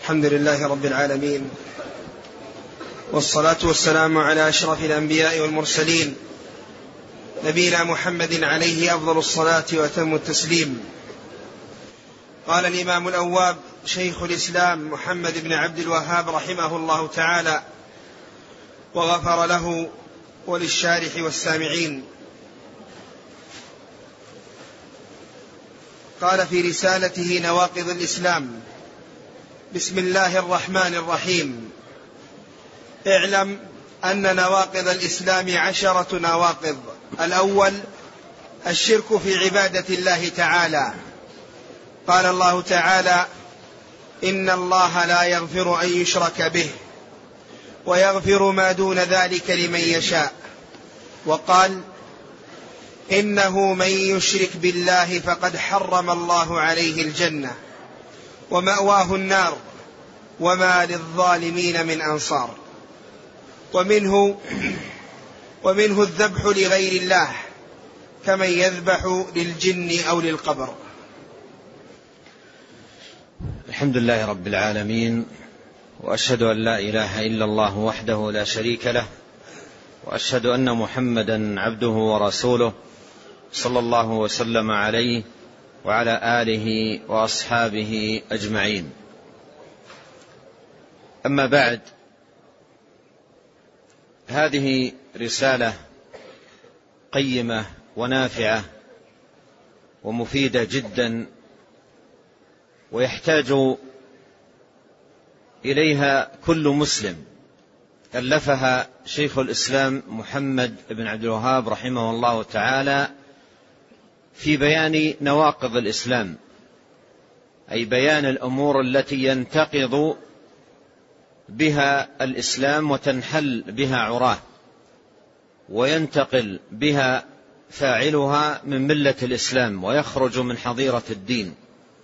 الحمد لله رب العالمين، والصلاة والسلام على أشرف الأنبياء والمرسلين، نبينا محمد عليه أفضل الصلاة وأتم التسليم. قال الإمام الأواب شيخ الإسلام محمد بن عبد الوهاب رحمه الله تعالى وغفر له وللشارح والسامعين. قال في رسالته نواقض الإسلام: بسم الله الرحمن الرحيم. اعلم أن نواقض الإسلام 10 نواقض. الأول الشرك في عبادة الله تعالى. قال الله تعالى: إن الله لا يغفر أن يشرك به ويغفر ما دون ذلك لمن يشاء. وقال: إنه من يشرك بالله فقد حرم الله عليه الجنة ومأواه النار وما للظالمين من أنصار. ومنه الذبح لغير الله كمن يذبح للجن أو للقبر. الحمد لله رب العالمين، وأشهد أن لا إله إلا الله وحده لا شريك له، وأشهد أن محمدا عبده ورسوله صلى الله وسلم عليه وعلى آله وأصحابه أجمعين. أما بعد، هذه رسالة قيمة ونافعة ومفيدة جدا، ويحتاج إليها كل مسلم. ألفها شيخ الإسلام محمد بن عبد الوهاب رحمه الله تعالى في بيان نواقض الإسلام، أي بيان الأمور التي ينتقض بها الإسلام وتنحل بها عراه، وينتقل بها فاعلها من ملة الإسلام ويخرج من حظيرة الدين،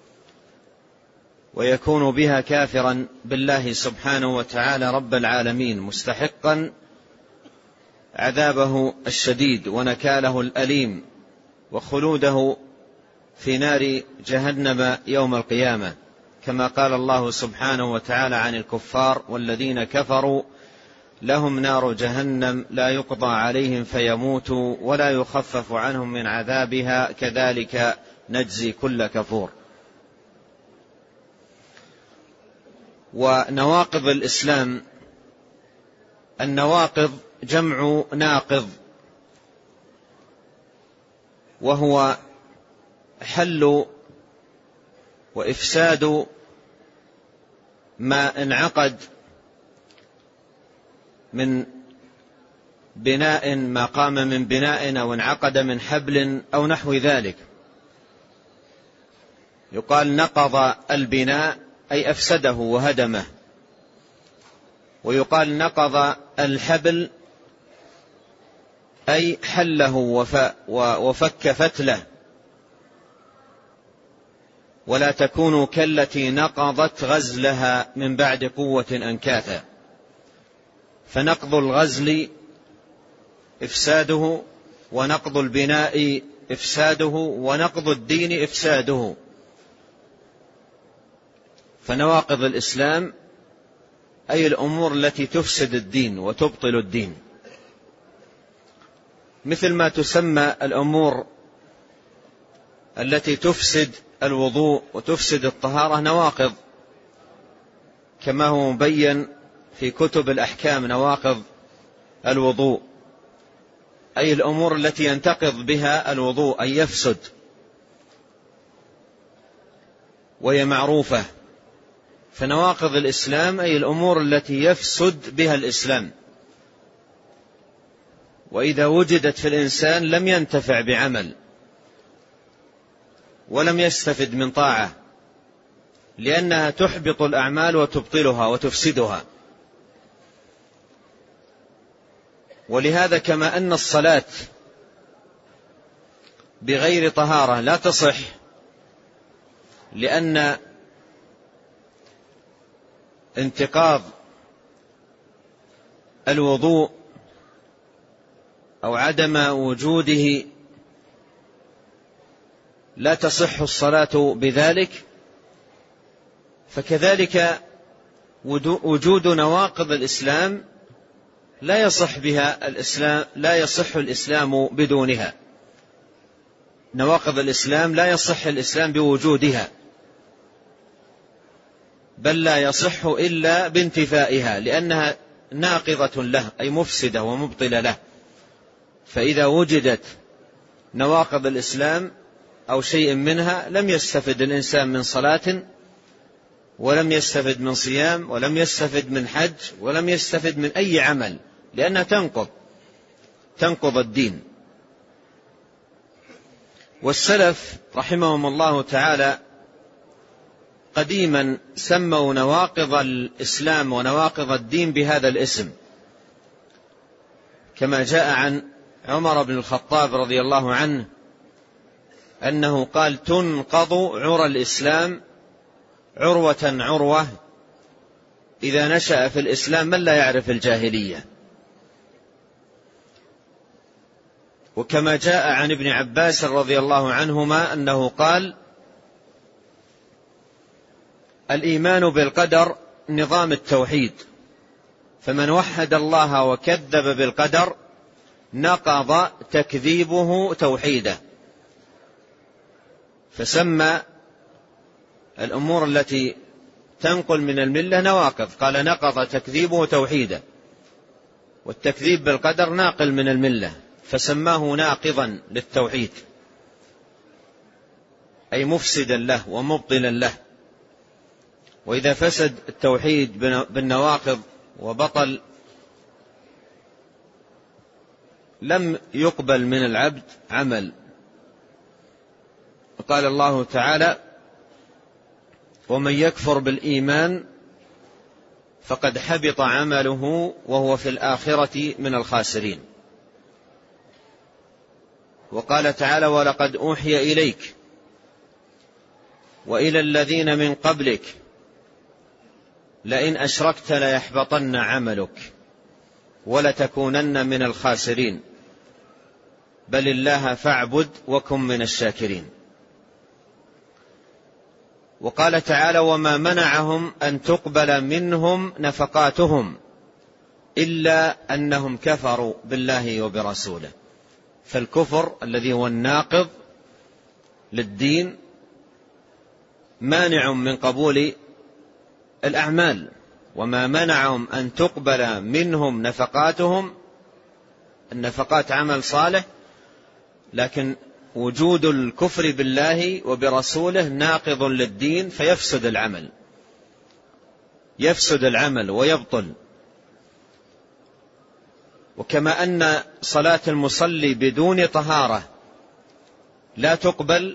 ويكون بها كافرا بالله سبحانه وتعالى رب العالمين، مستحقا عذابه الشديد ونكاله الأليم وخلوده في نار جهنم يوم القيامة، كما قال الله سبحانه وتعالى عن الكفار: والذين كفروا لهم نار جهنم لا يقضى عليهم فيموتوا ولا يخفف عنهم من عذابها كذلك نجزي كل كفور. ونواقض الإسلام، النواقض جمع ناقض، وهو حل وإفساد ما انعقد من بناء، ما قام من بناء أو انعقد من حبل أو نحو ذلك. يقال نقض البناء أي أفسده وهدمه، ويقال نقض الحبل أي حله وفك فتله. ولا تكونوا كالتي نقضت غزلها من بعد قوة أنكاثا. فنقض الغزل إفساده، ونقض البناء إفساده، ونقض الدين إفساده. فنواقض الإسلام أي الأمور التي تفسد الدين وتبطل الدين، مثل ما تسمى الأمور التي تفسد الوضوء وتفسد الطهارة نواقض، كما هو مبين في كتب الأحكام. نواقض الوضوء أي الأمور التي ينتقض بها الوضوء، أي يفسد، وهي معروفة. فنواقض الإسلام أي الأمور التي يفسد بها الإسلام، وإذا وجدت في الإنسان لم ينتفع بعمل ولم يستفد من طاعة، لأنها تحبط الأعمال وتبطلها وتفسدها. ولهذا كما أن الصلاة بغير طهارة لا تصح، لأن انتقاض الوضوء أو عدم وجوده لا تصح الصلاة بذلك، فكذلك وجود نواقض الإسلام لا يصح بها الإسلام، لا يصح الإسلام بدونها. نواقض الإسلام لا يصح الإسلام بوجودها، بل لا يصح إلا بانتفائها، لأنها ناقضة له، أي مفسدة ومبطلة له. فإذا وجدت نواقض الإسلام أو شيء منها لم يستفد الإنسان من صلاة، ولم يستفد من صيام، ولم يستفد من حج، ولم يستفد من أي عمل، لأنها تنقض الدين. والسلف رحمهم الله تعالى قديما سموا نواقض الإسلام ونواقض الدين بهذا الاسم، كما جاء عن عمر بن الخطاب رضي الله عنه أنه قال: تنقض عرى الإسلام عروة عروة إذا نشأ في الإسلام من لا يعرف الجاهلية. وكما جاء عن ابن عباس رضي الله عنهما أنه قال: الإيمان بالقدر نظام التوحيد، فمن وحد الله وكذب بالقدر نقض تكذيبه توحيده. فسمى الأمور التي تنقل من الملة نواقض، قال: نقض تكذيبه توحيده، والتكذيب بالقدر ناقل من الملة، فسماه ناقضا للتوحيد، أي مفسدا له ومبطلا له. وإذا فسد التوحيد بالنواقض وبطل لم يقبل من العبد عمل. قال الله تعالى: ومن يكفر بالإيمان فقد حبط عمله وهو في الآخرة من الخاسرين. وقال تعالى: ولقد أوحي إليك وإلى الذين من قبلك لئن أشركت ليحبطن عملك ولتكونن من الخاسرين بل الله فاعبد وكن من الشاكرين. وقال تعالى: وما منعهم أن تقبل منهم نفقاتهم إلا أنهم كفروا بالله وبرسوله. فالكفر الذي هو الناقض للدين مانع من قبول الأعمال. وما منعهم أن تقبل منهم نفقاتهم، النفقات عمل صالح، لكن وجود الكفر بالله وبرسوله ناقض للدين فيفسد العمل، يفسد العمل ويبطل. وكما أن صلاة المصلي بدون طهارة لا تقبل،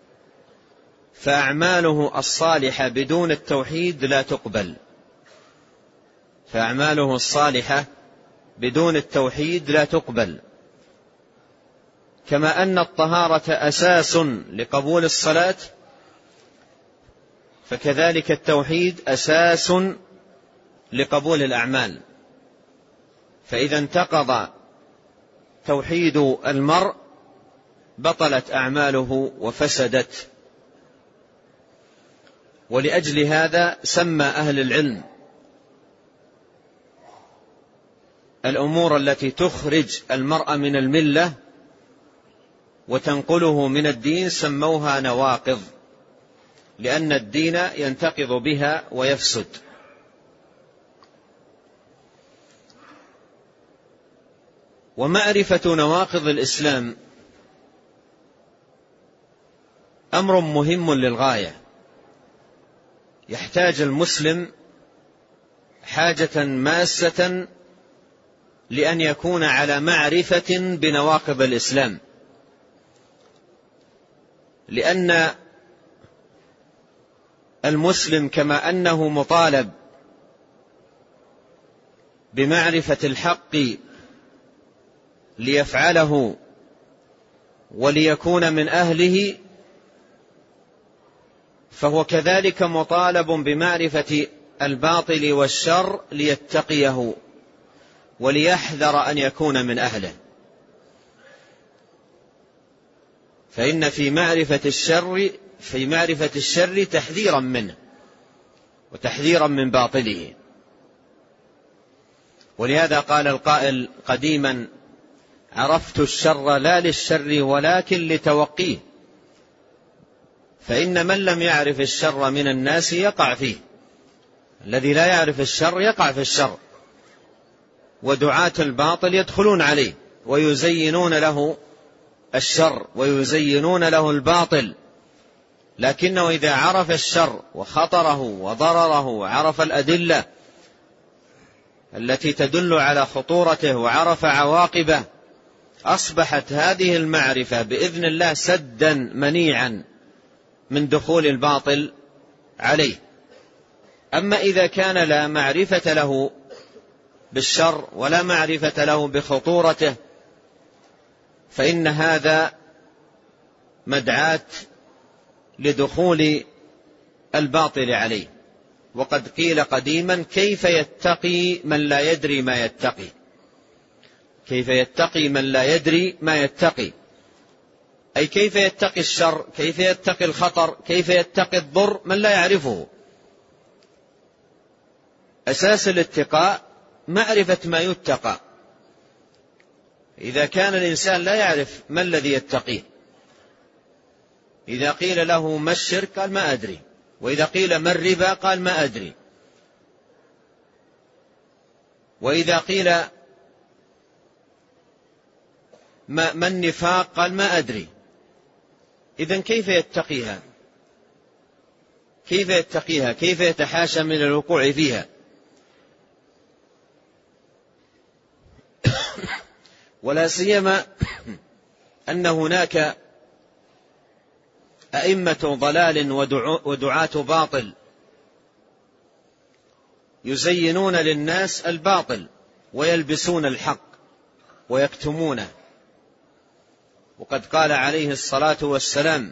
فأعماله الصالحة بدون التوحيد لا تقبل، فأعماله الصالحة بدون التوحيد لا تقبل. كما أن الطهارة أساس لقبول الصلاة، فكذلك التوحيد أساس لقبول الأعمال. فإذا انتقض توحيد المرء بطلت أعماله وفسدت. ولأجل هذا سمى أهل العلم الأمور التي تخرج المرء من الملة وتنقله من الدين سموها نواقض، لأن الدين ينتقض بها ويفسد. ومعرفة نواقض الإسلام أمر مهم للغاية، يحتاج المسلم حاجة ماسة لأن يكون على معرفة بنواقض الإسلام، لأن المسلم كما أنه مطالب بمعرفة الحق ليفعله وليكون من أهله، فهو كذلك مطالب بمعرفة الباطل والشر ليتقيه وليحذر أن يكون من أهله. فإن في معرفة الشر تحذيرا منه، وتحذيرا من باطله. ولهذا قال القائل قديما: عرفت الشر لا للشر ولكن لتوقيه، فإن من لم يعرف الشر من الناس يقع فيه. الذي لا يعرف الشر يقع في الشر، ودعاة الباطل يدخلون عليه ويزينون له الشر ويزينون له الباطل، لكنه إذا عرف الشر وخطره وضرره وعرف الأدلة التي تدل على خطورته وعرف عواقبه، أصبحت هذه المعرفة بإذن الله سدا منيعا من دخول الباطل عليه. أما إذا كان لا معرفة له بالشر ولا معرفة له بخطورته، فإن هذا مدعاة لدخول الباطل عليه. وقد قيل قديما: كيف يتقي من لا يدري ما يتقي؟ كيف يتقي من لا يدري ما يتقي؟ أي كيف يتقي الشر، كيف يتقي الخطر، كيف يتقي الضر من لا يعرفه. أساس الاتقاء معرفة ما يتقى. إذا كان الإنسان لا يعرف ما الذي يتقيه، إذا قيل له ما الشرك قال ما أدري، وإذا قيل ما الربا قال ما أدري، وإذا قيل ما النفاق قال ما أدري. إذن كيف يتقيها؟ كيف يتقيها؟ كيف يتحاشى من الوقوع فيها؟ ولا سيما أن هناك أئمة ضلال ودعاة باطل يزينون للناس الباطل ويلبسون الحق ويكتمونه. وقد قال عليه الصلاة والسلام: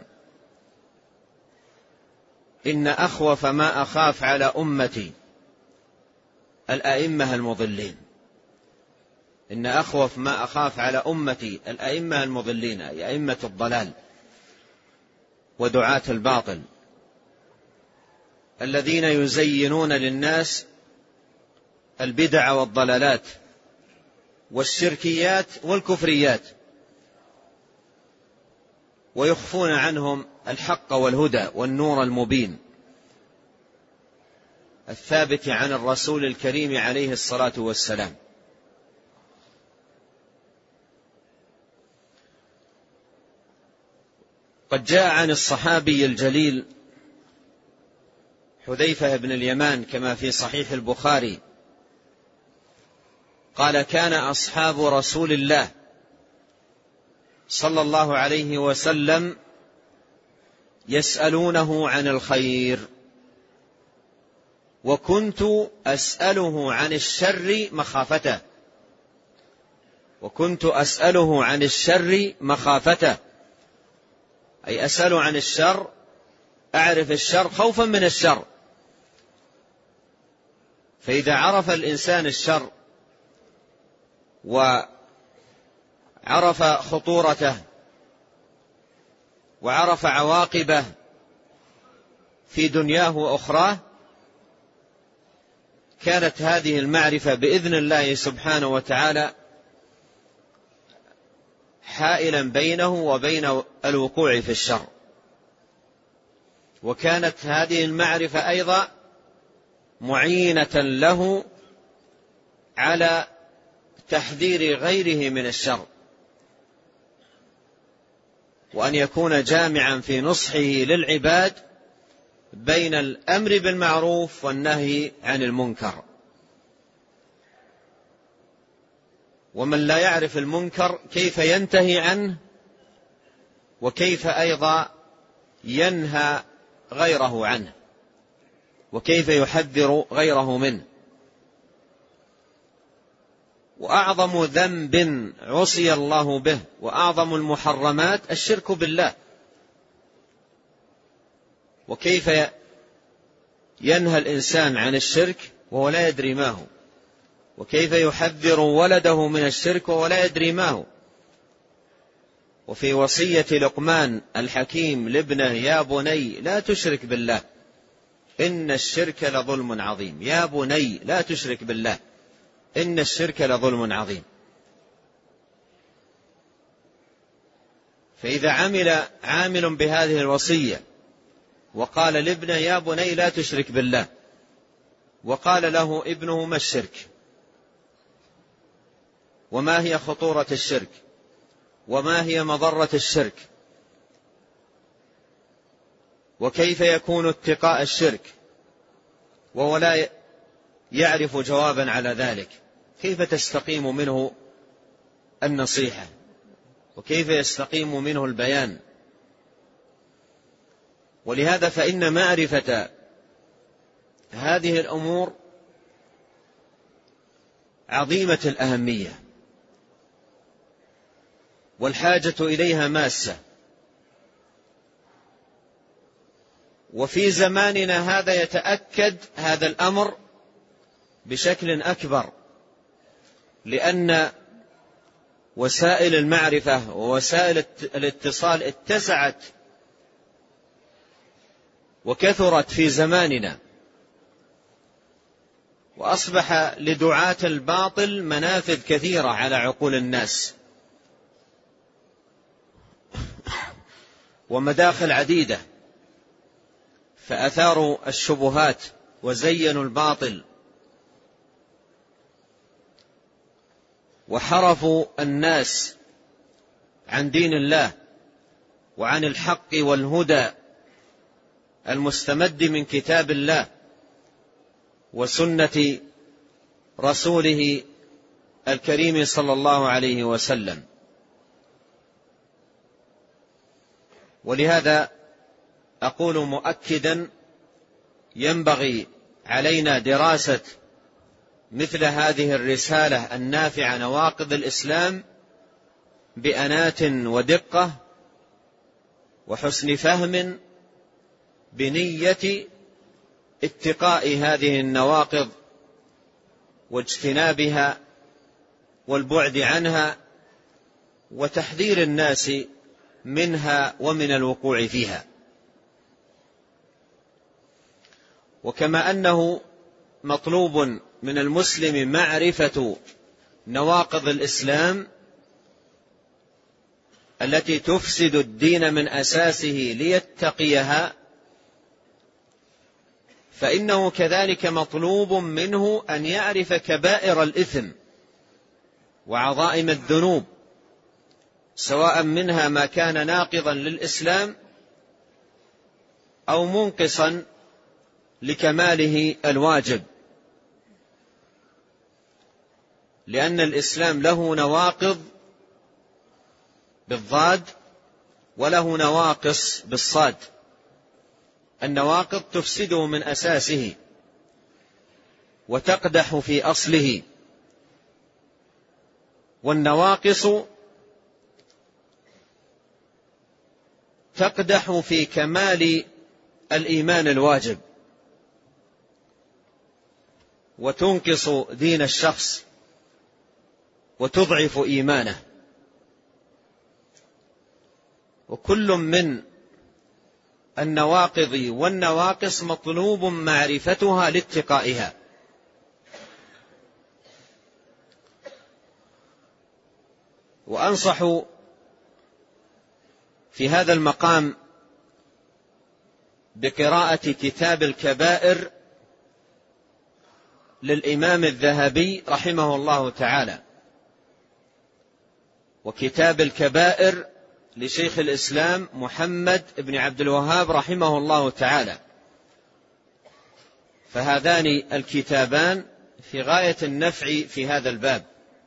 إن أخوف ما أخاف على أمتي الأئمة المضلين. إن أخوف ما أخاف على أمتي الأئمة المضلين، أي أئمة الضلال ودعاة الباطل الذين يزينون للناس البدع والضلالات والشركيات والكفريات، ويخفون عنهم الحق والهدى والنور المبين الثابت عن الرسول الكريم عليه الصلاة والسلام. قد جاء عن الصحابي الجليل حذيفة بن اليمان كما في صحيح البخاري قال: كان أصحاب رسول الله صلى الله عليه وسلم يسألونه عن الخير، وكنت أسأله عن الشر مخافته. وكنت أسأله عن الشر مخافته، أي أسأله عن الشر، أعرف الشر خوفا من الشر. فإذا عرف الإنسان الشر وعرف خطورته وعرف عواقبه في دنياه وأخراه، كانت هذه المعرفة بإذن الله سبحانه وتعالى حائلا بينه وبين الوقوع في الشر. وكانت هذه المعرفة أيضا معينة له على تحذير غيره من الشر، وأن يكون جامعا في نصحه للعباد بين الأمر بالمعروف والنهي عن المنكر. ومن لا يعرف المنكر كيف ينتهي عنه، وكيف أيضا ينهى غيره عنه، وكيف يحذر غيره منه. وأعظم ذنب عصي الله به وأعظم المحرمات الشرك بالله. وكيف ينهى الإنسان عن الشرك وهو لا يدري ما هو، وكيف يحذر ولده من الشرك وهو لا يدري ما هو. وفي وصية لقمان الحكيم لابنه: يا بني لا تشرك بالله إن الشرك لظلم عظيم. يا بني لا تشرك بالله إن الشرك لظلم عظيم. فإذا عامل بهذه الوصية وقال لابنه يا بني لا تشرك بالله، وقال له ابنه ما الشرك وما هي خطورة الشرك وما هي مضرة الشرك وكيف يكون اتقاء الشرك، وهو لا يعرف جوابا على ذلك، كيف تستقيم منه النصيحة وكيف يستقيم منه البيان؟ ولهذا فإن معرفة هذه الأمور عظيمة الأهمية والحاجة إليها ماسة. وفي زماننا هذا يتأكد هذا الأمر بشكل أكبر، لأن وسائل المعرفة ووسائل الاتصال اتسعت وكثرت في زماننا، وأصبح لدعاة الباطل منافذ كثيرة على عقول الناس ومداخل عديدة، فأثاروا الشبهات وزينوا الباطل وحرفوا الناس عن دين الله وعن الحق والهدى المستمد من كتاب الله وسنة رسوله الكريم صلى الله عليه وسلم. ولهذا أقول مؤكدا ينبغي علينا دراسة مثل هذه الرسالة النافعة نواقض الإسلام بأنات ودقة وحسن فهم، بنية اتقاء هذه النواقض واجتنابها والبعد عنها وتحذير الناس منها ومن الوقوع فيها. وكما أنه مطلوب من المسلم معرفة نواقض الإسلام التي تفسد الدين من أساسه ليتقيها، فإنه كذلك مطلوب منه أن يعرف كبائر الإثم وعظائم الذنوب، سواء منها ما كان ناقضا للإسلام أو منقصا لكماله الواجب، لأن الإسلام له نواقض بالضاد وله نواقص بالصاد. النواقض تفسده من أساسه وتقدح في أصله، والنواقص تقدح في كمال الإيمان الواجب وتنقص دين الشخص وتضعف إيمانه. وكل من النواقض والنواقص مطلوب معرفتها لاتقائها. وأنصح في هذا المقام بقراءة كتاب الكبائر للإمام الذهبي رحمه الله تعالى، وكتاب الكبائر لشيخ الإسلام محمد بن عبد الوهاب رحمه الله تعالى، فهذان الكتابان في غاية النفع في هذا الباب: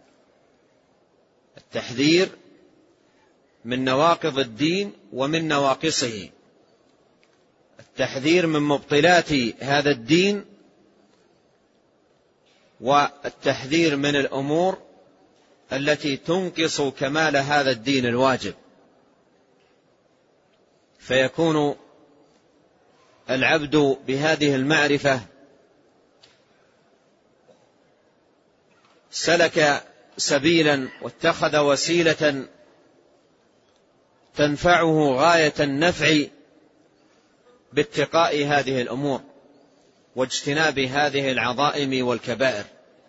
التحذير من نواقض الدين ومن نواقصه، التحذير من مبطلات هذا الدين، والتحذير من الأمور التي تنقص كمال هذا الدين الواجب. فيكون العبد بهذه المعرفة سلك سبيلا واتخذ وسيلة تنفعه غاية النفع باتقاء هذه الأمور واجتناب هذه العظائم والكبائر.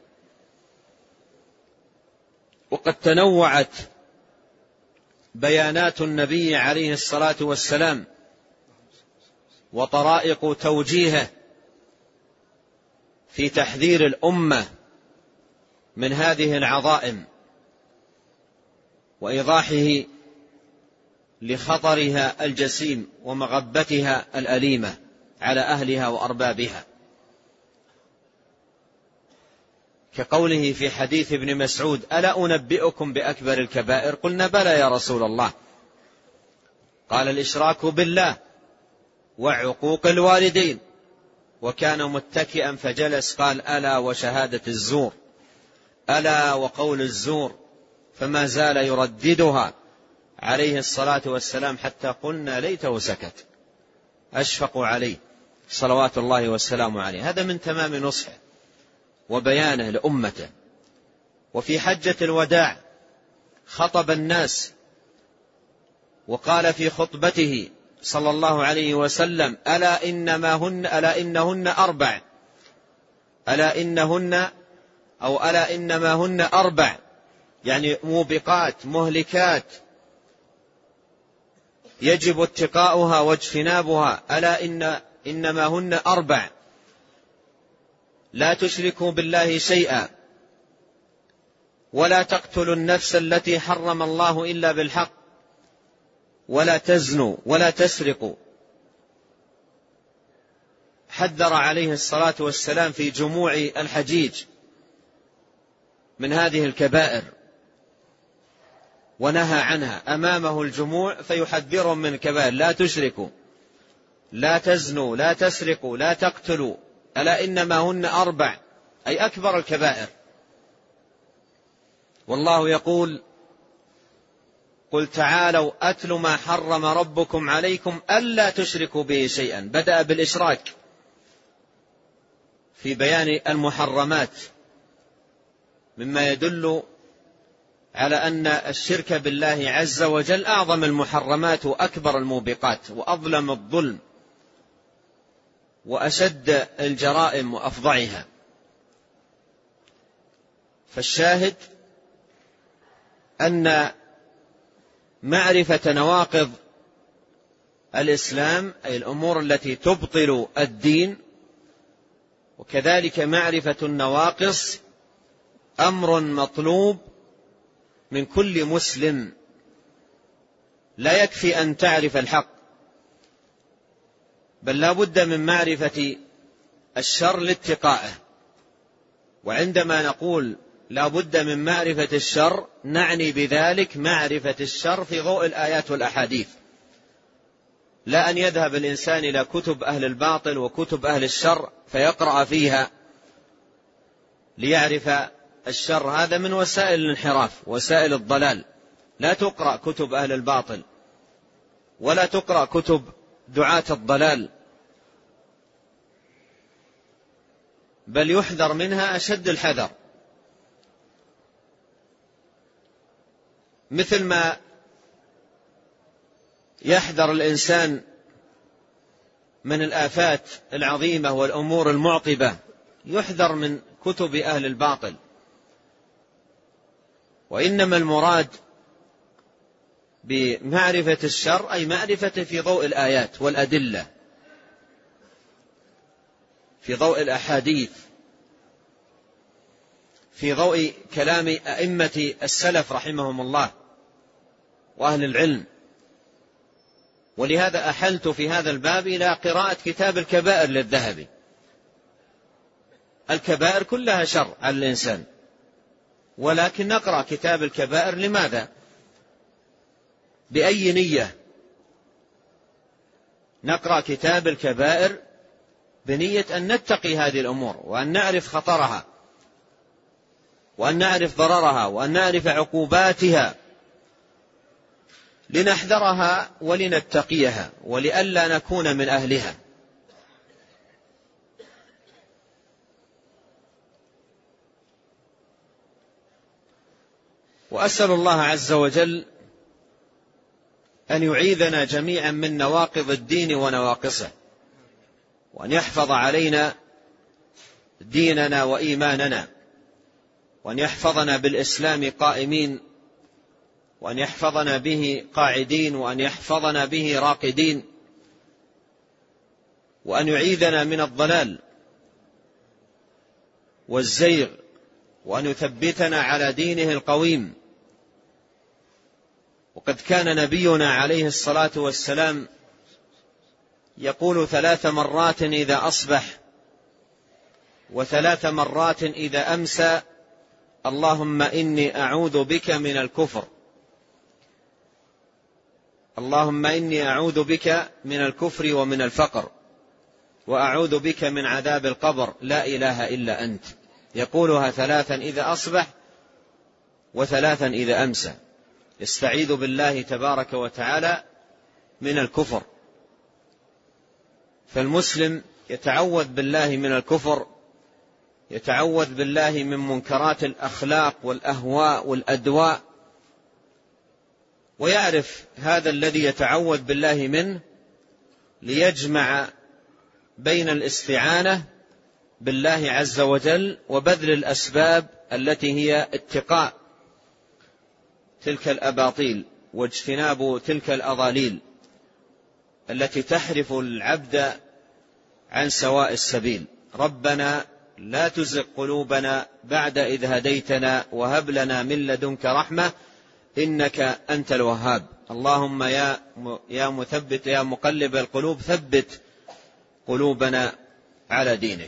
وقد تنوعت بيانات النبي عليه الصلاة والسلام وطرائق توجيهه في تحذير الأمة من هذه العظائم وإيضاحه لخطرها الجسيم ومغبتها الأليمة على أهلها وأربابها، كقوله في حديث ابن مسعود: ألا أنبئكم بأكبر الكبائر؟ قلنا: بلى يا رسول الله. قال: الإشراك بالله وعقوق الوالدين. وكان متكئا فجلس قال: ألا وشهادة الزور، ألا وقول الزور، فما زال يرددها عليه الصلاة والسلام حتى قلنا ليته سكت، أشفق عليه صلوات الله والسلام عليه. هذا من تمام نصحه وبيانه لأمته. وفي حجة الوداع خطب الناس وقال في خطبته صلى الله عليه وسلم: ألا إنهن أربع، ألا إنما هن أربع، يعني موبقات مهلكات يجب اتقاؤها واجتنابها. ألا إنما هن أربع: لا تشركوا بالله شيئا، ولا تقتلوا النفس التي حرم الله إلا بالحق، ولا تزنوا، ولا تسرقوا. حذر عليه الصلاة والسلام في جموع الحجيج من هذه الكبائر ونهى عنها أمامه الجموع، فيحذرهم من الكبائر: لا تشركوا، لا تزنوا، لا تسرقوا، لا تقتلوا. ألا إنما هن أربع، أي أكبر الكبائر. والله يقول: قل تعالوا أتل ما حرم ربكم عليكم ألا تشركوا به شيئا. بدأ بالإشراك في بيان المحرمات، مما يدل على أن الشرك بالله عز وجل أعظم المحرمات وأكبر الموبقات وأظلم الظلم وأشد الجرائم وأفظعها. فالشاهد أن معرفة نواقض الإسلام، أي الأمور التي تبطل الدين، وكذلك معرفة النواقص، أمر مطلوب من كل مسلم. لا يكفي أن تعرف الحق، بل لا بد من معرفة الشر لاتقائه. وعندما نقول لا بد من معرفة الشر، نعني بذلك معرفة الشر في ضوء الآيات والأحاديث، لا أن يذهب الإنسان إلى كتب أهل الباطل وكتب أهل الشر فيقرأ فيها ليعرف الشر. هذا من وسائل الانحراف، وسائل الضلال. لا تقرأ كتب أهل الباطل ولا تقرأ كتب دعاة الضلال، بل يحذر منها أشد الحذر، مثل ما يحذر الإنسان من الآفات العظيمة والأمور المعطبة، يحذر من كتب أهل الباطل. وإنما المراد بمعرفة الشر أي معرفة في ضوء الآيات والأدلة، في ضوء الأحاديث، في ضوء كلام أئمة السلف رحمهم الله وأهل العلم. ولهذا أحلت في هذا الباب إلى قراءة كتاب الكبائر للذهبي. الكبائر كلها شر على الإنسان، ولكن نقرأ كتاب الكبائر لماذا؟ بأي نية؟ نقرأ كتاب الكبائر بنية أن نتقي هذه الأمور، وأن نعرف خطرها، وأن نعرف ضررها، وأن نعرف عقوباتها، لنحذرها ولنتقيها ولئلا نكون من أهلها. وأسأل الله عز وجل أن يعيذنا جميعا من نواقض الدين ونواقصه، وأن يحفظ علينا ديننا وإيماننا، وأن يحفظنا بالإسلام قائمين، وأن يحفظنا به قاعدين، وأن يحفظنا به راقدين، وأن يعيذنا من الضلال والزيغ، وأن يثبتنا على دينه القويم. وقد كان نبينا عليه الصلاة والسلام يقول 3 مرات إذا أصبح و3 مرات إذا أمسى: اللهم إني أعوذ بك من الكفر، اللهم إني أعوذ بك من الكفر ومن الفقر، وأعوذ بك من عذاب القبر، لا إله إلا أنت. يقولها 3 إذا أصبح و3 إذا أمسى، يستعيذ بالله تبارك وتعالى من الكفر. فالمسلم يتعوذ بالله من الكفر، يتعوذ بالله من منكرات الأخلاق والأهواء والأدواء، ويعرف هذا الذي يتعوذ بالله منه ليجمع بين الاستعانة بالله عز وجل وبذل الأسباب التي هي اتقاء تلك الأباطيل واجتناب تلك الأضاليل التي تحرف العبد عن سواء السبيل. ربنا لا تزغ قلوبنا بعد إذ هديتنا وهب لنا من لدنك رحمة إنك أنت الوهاب. اللهم يا مثبت يا مقلب القلوب ثبت قلوبنا على دينك.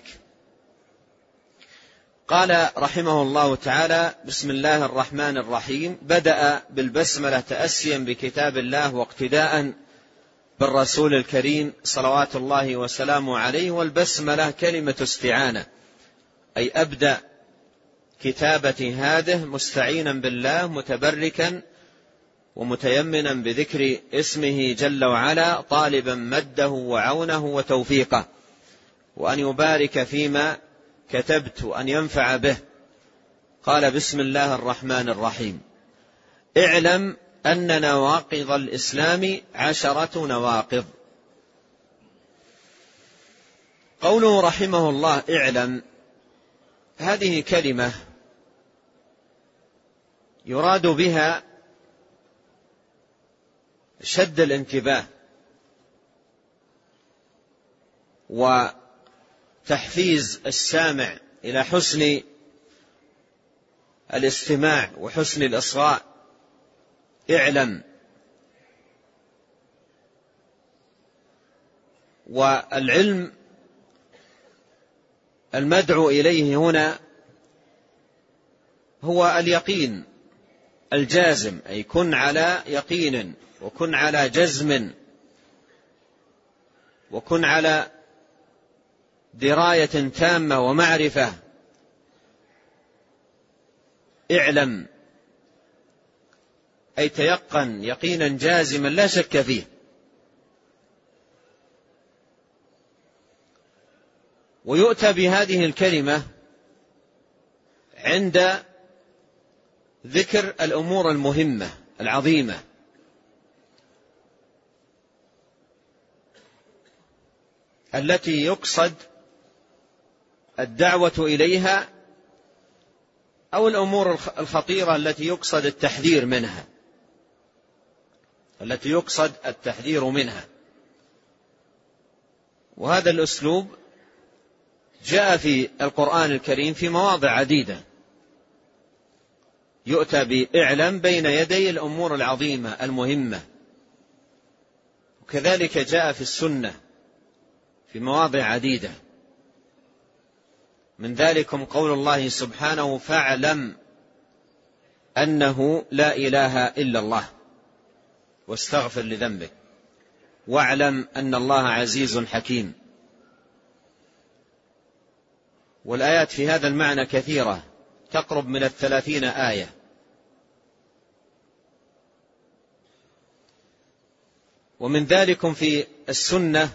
قال رحمه الله تعالى: بسم الله الرحمن الرحيم. بدأ بالبسملة تأسيا بكتاب الله واقتداء بالرسول الكريم صلوات الله وسلامه عليه. والبسملة كلمة استعانة، أي أبدأ كتابة هذه مستعينا بالله متبركا ومتيمنا بذكر اسمه جل وعلا، طالبا مده وعونه وتوفيقه، وأن يبارك فيما كتبت وأن ينفع به. قال: بسم الله الرحمن الرحيم. اعلم أن نواقض الإسلام 10 نواقض. قوله رحمه الله اعلم، هذه كلمة يراد بها شد الانتباه وتحفيز السامع إلى حسن الاستماع وحسن الإصغاء. اعلم، والعلم المدعو إليه هنا هو اليقين الجازم، أي كن على يقين وكن على جزم وكن على دراية تامة ومعرفة. اعلم أي تيقن يقينا جازما لا شك فيه. ويؤتى بهذه الكلمة عند ذكر الأمور المهمة العظيمة التي يقصد الدعوة إليها، أو الأمور الخطيرة التي يقصد التحذير منها، التي يقصد التحذير منها. وهذا الأسلوب جاء في القرآن الكريم في مواضع عديدة، يؤتى بإعلام بين يدي الأمور العظيمة المهمة. وكذلك جاء في السنة في مواضع عديدة، من ذلكم قول الله سبحانه: فاعلم أنه لا إله إلا الله واستغفر لذنبك واعلم أن الله عزيز حكيم. والآيات في هذا المعنى كثيرة، تقرب من 30 آية. ومن ذلكم في السنة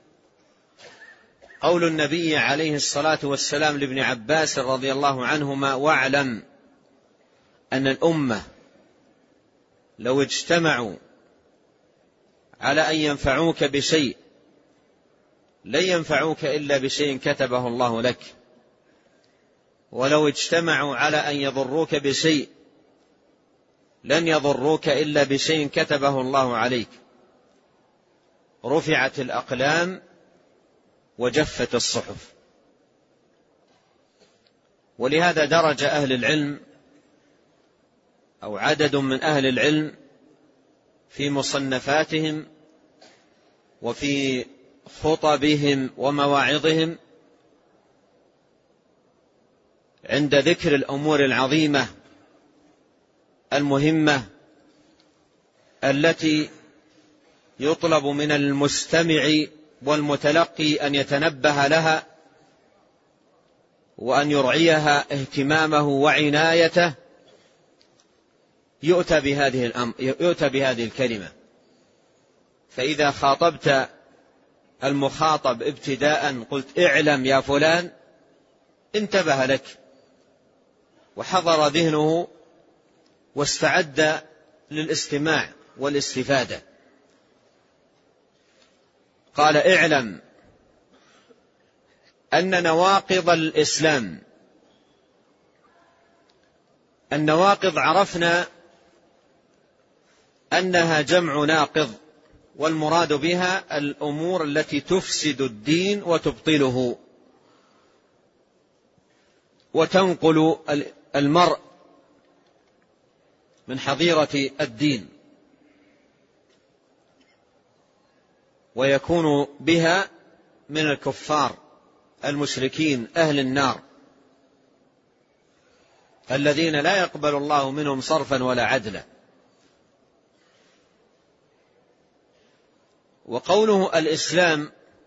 قول النبي عليه الصلاة والسلام لابن عباس رضي الله عنهما: واعلم أن الأمة لو اجتمعوا على أن ينفعوك بشيء لن ينفعوك إلا بشيء كتبه الله لك. ولو اجتمعوا على أن يضروك بشيء لن يضروك إلا بشيء كتبه الله عليك. رفعت الأقلام وجفت الصحف. ولهذا درج أهل العلم أو عدد من أهل العلم في مصنفاتهم وفي خطبهم ومواعظهم عند ذكر الأمور العظيمة المهمة التي يطلب من المستمع والمتلقي أن يتنبه لها وأن يرعيها اهتمامه وعنايته، يؤتى بهذه الكلمة. فإذا خاطبت المخاطب ابتداء قلت اعلم يا فلان، انتبه لك وحضر ذهنه واستعد للاستماع والاستفادة. قال اعلم أن نواقض الإسلام، النواقض عرفنا أنها جمع ناقض، والمراد بها الأمور التي تفسد الدين وتبطله وتنقل المرء من حظيرة الدين، ويكون بها من الكفار المشركين أهل النار الذين لا يقبل الله منهم صرفا ولا عدلا. وقوله الإسلام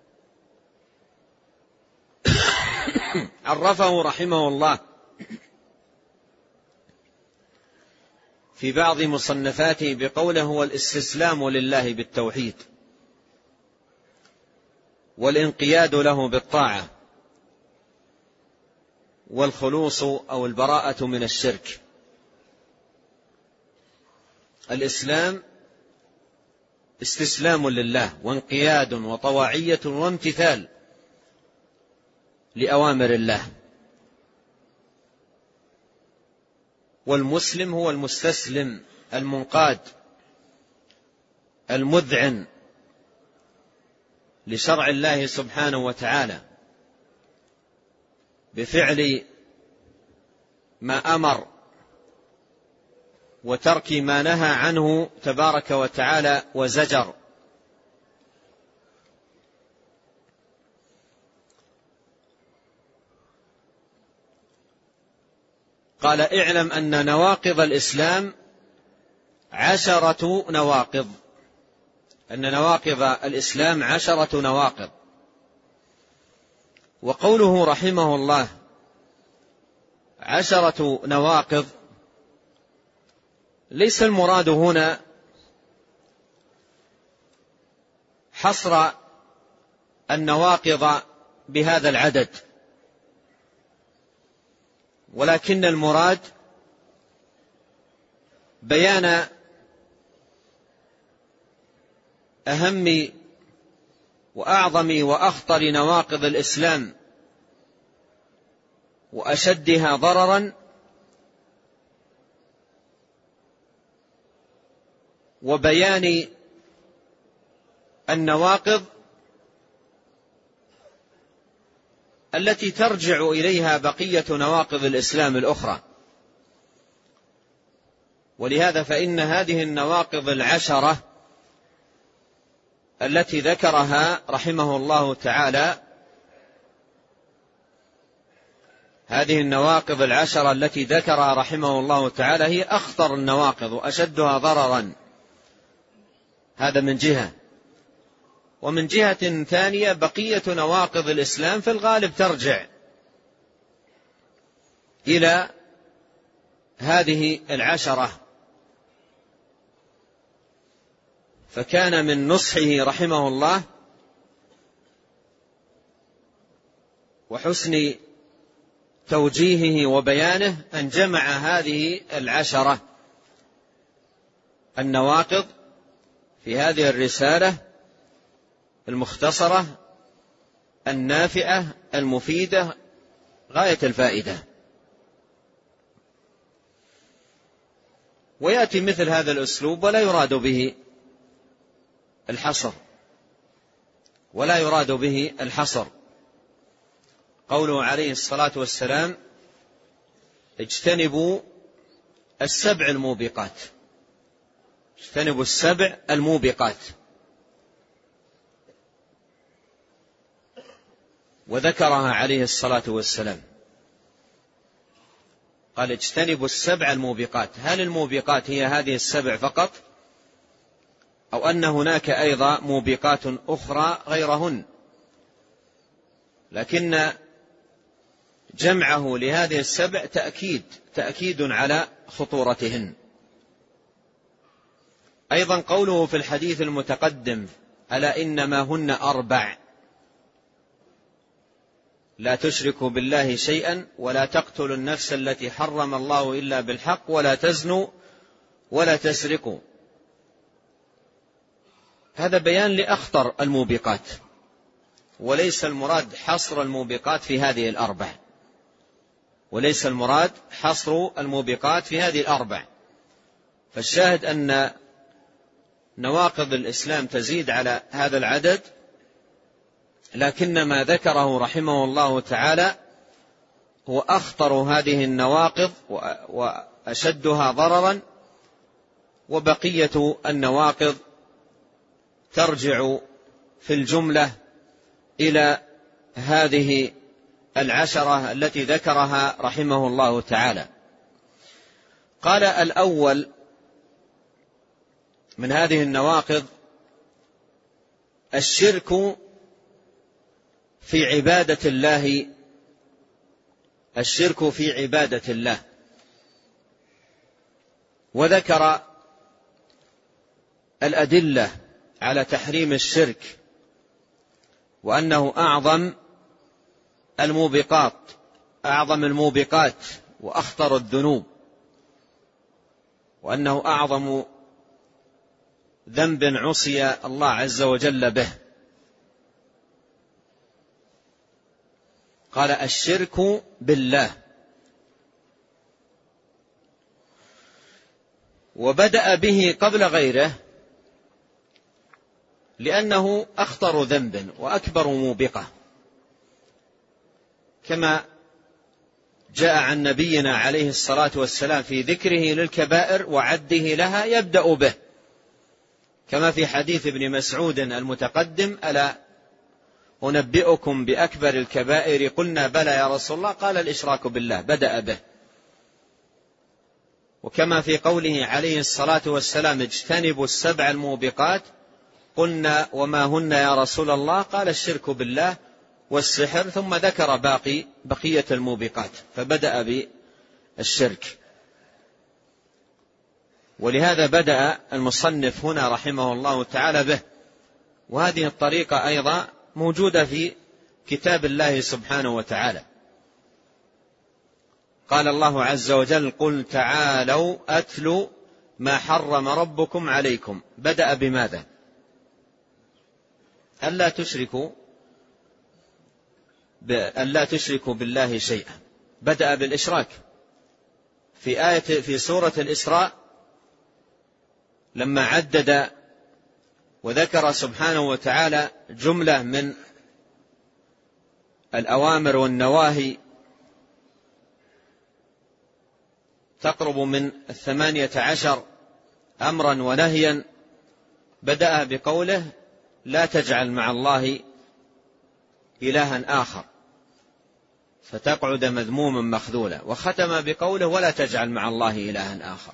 عرفه رحمه الله في بعض مصنفاته بقوله هو الاستسلام لله بالتوحيد والانقياد له بالطاعة والخلوص أو البراءة من الشرك. الإسلام استسلام لله وانقياد وطواعية وامتثال لأوامر الله. والمسلم هو المستسلم المنقاد المذعن لشرع الله سبحانه وتعالى بفعل ما أمر وترك ما نهى عنه تبارك وتعالى وزجر. قال اعلم أن نواقض الإسلام 10 نواقض، أن نواقض الإسلام 10 نواقض. وقوله رحمه الله 10 نواقض ليس المراد هنا حصر النواقض بهذا العدد، ولكن المراد بيان أهم وأعظم وأخطر نواقض الإسلام وأشدها ضررا، وبيان النواقض التي ترجع إليها بقية نواقض الإسلام الأخرى. ولهذا فإن هذه النواقض 10 التي ذكرها رحمه الله تعالى، هذه النواقض 10 التي ذكرها رحمه الله تعالى هي أخطر النواقض وأشدها ضررا. هذا من جهة. ومن جهة ثانية بقية نواقض الإسلام في الغالب ترجع إلى هذه 10. فكان من نصحه رحمه الله وحسن توجيهه وبيانه أن جمع هذه 10 النواقض في هذه الرسالة المختصرة النافعة المفيدة غاية الفائدة. ويأتي مثل هذا الأسلوب ولا يراد به الحصر، ولا يراد به الحصر. قوله عليه الصلاة والسلام: اجتنبوا السبع الموبقات، اجتنبوا السبع الموبقات. وذكرها عليه الصلاة والسلام، قال: اجتنبوا السبع الموبقات. هل الموبقات هي هذه السبع فقط، أو أن هناك أيضا موبقات أخرى غيرهن؟ لكن جمعه لهذه السبع تأكيد على خطورتهن. أيضا قوله في الحديث المتقدم: ألا إنما هن 4: لا تشركوا بالله شيئا، ولا تقتلوا النفس التي حرم الله إلا بالحق، ولا تزنوا، ولا تسرقوا. هذا بيان لأخطر الموبقات، وليس المراد حصر الموبقات في هذه الأربع، وليس المراد حصر الموبقات في هذه الأربع. فالشاهد أن نواقض الإسلام تزيد على هذا العدد، لكن ما ذكره رحمه الله تعالى هو أخطر هذه النواقض وأشدها ضررا، وبقية النواقض ترجع في الجملة إلى هذه العشرة التي ذكرها رحمه الله تعالى. قال: الأول من هذه النواقض الشرك في عبادة الله، الشرك في عبادة الله. وذكر الأدلة على تحريم الشرك، وأنه أعظم الموبقات وأخطر الذنوب، وأنه أعظم ذنب عصي الله عز وجل به. قال: الشرك بالله. وبدأ به قبل غيره لأنه أخطر ذنب وأكبر موبقة، كما جاء عن نبينا عليه الصلاة والسلام في ذكره للكبائر وعده لها يبدأ به، كما في حديث ابن مسعود المتقدم: ألا أنبئكم بأكبر الكبائر؟ قلنا: بلى يا رسول الله. قال: الإشراك بالله، بدأ به. وكما في قوله عليه الصلاة والسلام: اجتنبوا السبع الموبقات، قلنا: وما هن يا رسول الله؟ قال: الشرك بالله والسحر، ثم ذكر بقية الموبقات، فبدأ بالشرك. ولهذا بدأ المصنف هنا رحمه الله تعالى به. وهذه الطريقة أيضا موجودة في كتاب الله سبحانه وتعالى. قال الله عز وجل: قل تعالوا أتل ما حرم ربكم عليكم. بدأ بماذا؟ ألا تشركوا بالله شيئا، بدأ بالإشراك. في سورة الإسراء لما عدد وذكر سبحانه وتعالى جملة من الأوامر والنواهي تقرب من 18 أمرا ونهيا، بدأ بقوله: لا تجعل مع الله إلها آخر فتقعد مذموما مخذولا، وختم بقوله: ولا تجعل مع الله إلها آخر.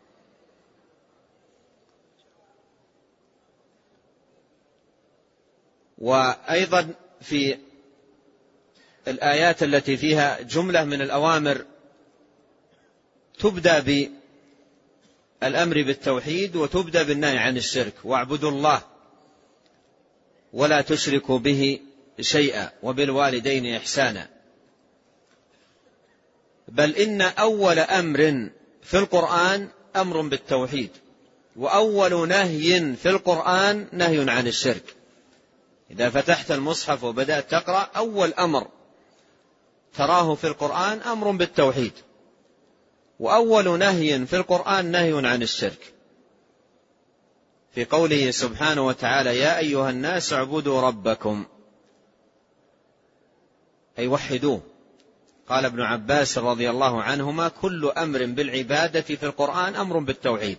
وأيضا في الآيات التي فيها جملة من الأوامر تبدأ بالأمر بالتوحيد وتبدأ بالنهي عن الشرك: واعبدوا الله ولا تشركوا به شيئا وبالوالدين إحسانا. بل إن أول أمر في القرآن أمر بالتوحيد، وأول نهي في القرآن نهي عن الشرك. إذا فتحت المصحف وبدأت تقرأ، أول أمر تراه في القرآن أمر بالتوحيد، وأول نهي في القرآن نهي عن الشرك، في قوله سبحانه وتعالى: يا أيها الناس اعبدوا ربكم، أي وحدوه. قال ابن عباس رضي الله عنهما: كل أمر بالعبادة في القرآن أمر بالتوحيد.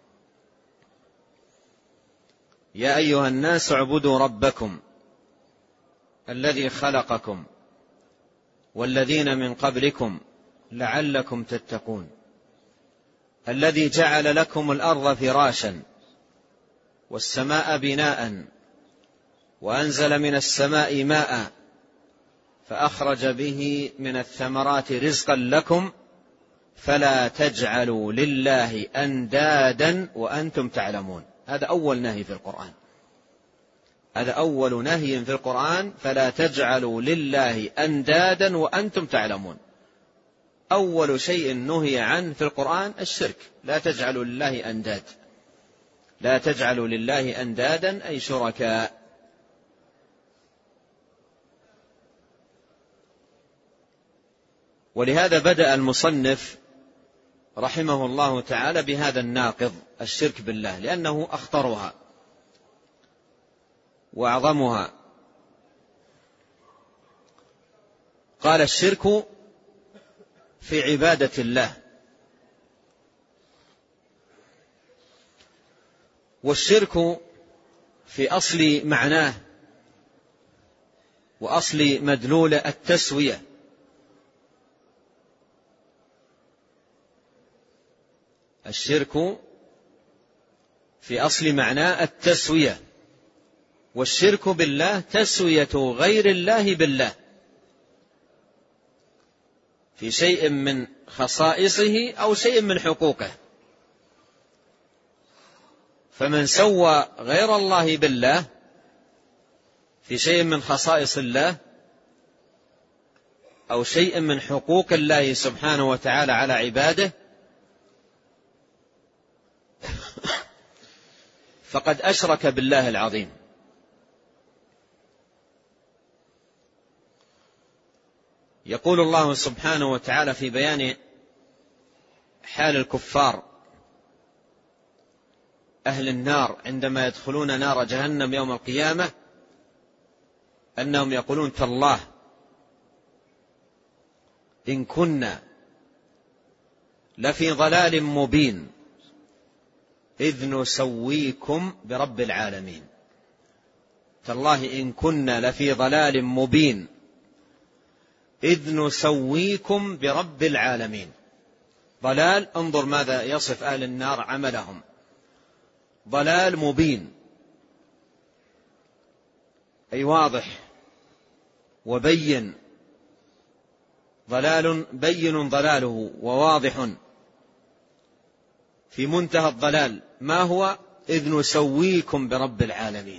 يا أيها الناس اعبدوا ربكم الذي خلقكم والذين من قبلكم لعلكم تتقون، الذي جعل لكم الأرض فراشا والسماء بناء وأنزل من السماء ماء فأخرج به من الثمرات رزقا لكم فلا تجعلوا لله أندادا وأنتم تعلمون. هذا أول نهي في القرآن، هذا أول نهي في القرآن: فلا تجعلوا لله أندادا وأنتم تعلمون. أول شيء نهي عنه في القرآن الشرك، لا تجعلوا لله أنداد، لا تجعلوا لله أندادا أي شركاء. ولهذا بدأ المصنف رحمه الله تعالى بهذا الناقض الشرك بالله، لأنه أخطرها وأعظمها. قال: الشرك في عبادة الله. والشرك في أصل معناه وأصل مدلول التسوية، الشرك في أصل معناه التسوية، والشرك بالله تسوية غير الله بالله في شيء من خصائصه أو شيء من حقوقه. فمن سوى غير الله بالله في شيء من خصائص الله أو شيء من حقوق الله سبحانه وتعالى على عباده فقد أشرك بالله العظيم. يقول الله سبحانه وتعالى في بيان حال الكفار أهل النار عندما يدخلون نار جهنم يوم القيامة أنهم يقولون: تالله إن كنا لفي ضلال مبين إذ نسويكم برب العالمين. تالله إن كنا لفي ضلال مبين إذ نسويكم برب العالمين. ضلال، انظر ماذا يصف أهل النار عملهم: ضلال مبين، أي واضح وبين، ضلال بين ضلاله وواضح في منتهى الضلال. ما هو؟ إذ نسويكم برب العالمين،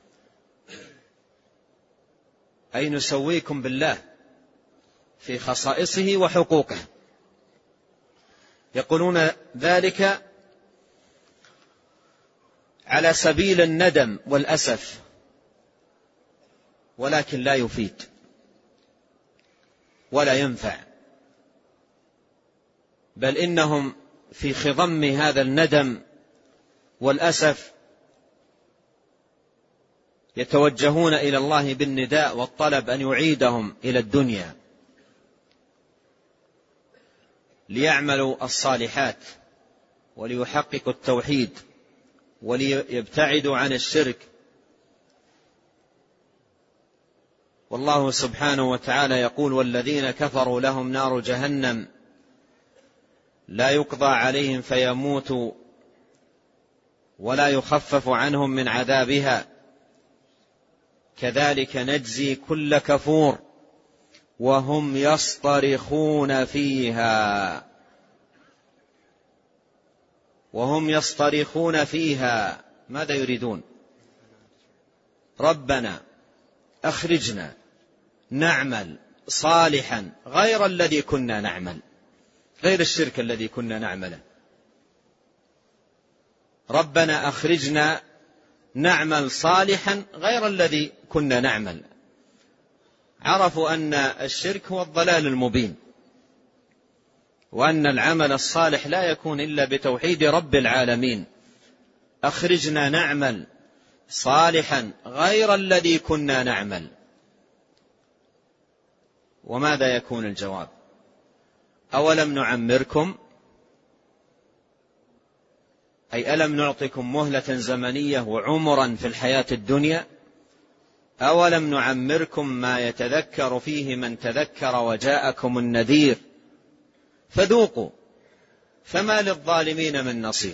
أي نسويكم بالله في خصائصه وحقوقه. يقولون ذلك على سبيل الندم والأسف، ولكن لا يفيد ولا ينفع، بل إنهم في خضم هذا الندم والأسف يتوجهون إلى الله بالنداء والطلب أن يعيدهم إلى الدنيا ليعملوا الصالحات وليحققوا التوحيد وليبتعدوا عن الشرك. والله سبحانه وتعالى يقول: والذين كفروا لهم نار جهنم لا يقضى عليهم فيموتوا ولا يخفف عنهم من عذابها كذلك نجزي كل كفور وهم يصطرخون فيها. وهم يصطرخون فيها، ماذا يريدون؟ ربنا أخرجنا نعمل صالحا غير الذي كنا نعمل، غير الشرك الذي كنا نعمله. ربنا أخرجنا نعمل صالحا غير الذي كنا نعمل. عرفوا أن الشرك هو الضلال المبين، وأن العمل الصالح لا يكون إلا بتوحيد رب العالمين. أخرجنا نعمل صالحا غير الذي كنا نعمل. وماذا يكون الجواب؟ أولم نعمركم، أي ألم نعطكم مهلة زمنية وعمرا في الحياة الدنيا؟ أولم نعمركم ما يتذكر فيه من تذكر وجاءكم النذير فذوقوا فما للظالمين من نصير.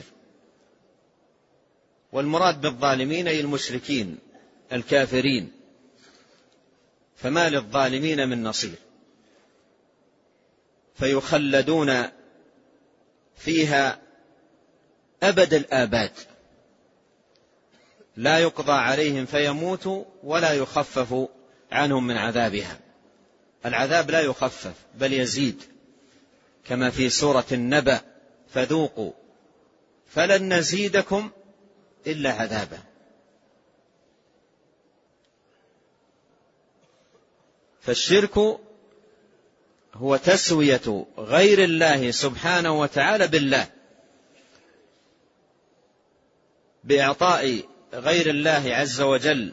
والمراد بالظالمين أي المشركين الكافرين، فما للظالمين من نصير. فيخلدون فيها أبد الآباد، لا يقضى عليهم فيموتوا ولا يخفف عنهم من عذابها. العذاب لا يخفف بل يزيد، كما في سورة النبأ: فذوقوا فلن نزيدكم إلا عذابا. فالشرك هو تسوية غير الله سبحانه وتعالى بالله، بإعطاء غير الله عز وجل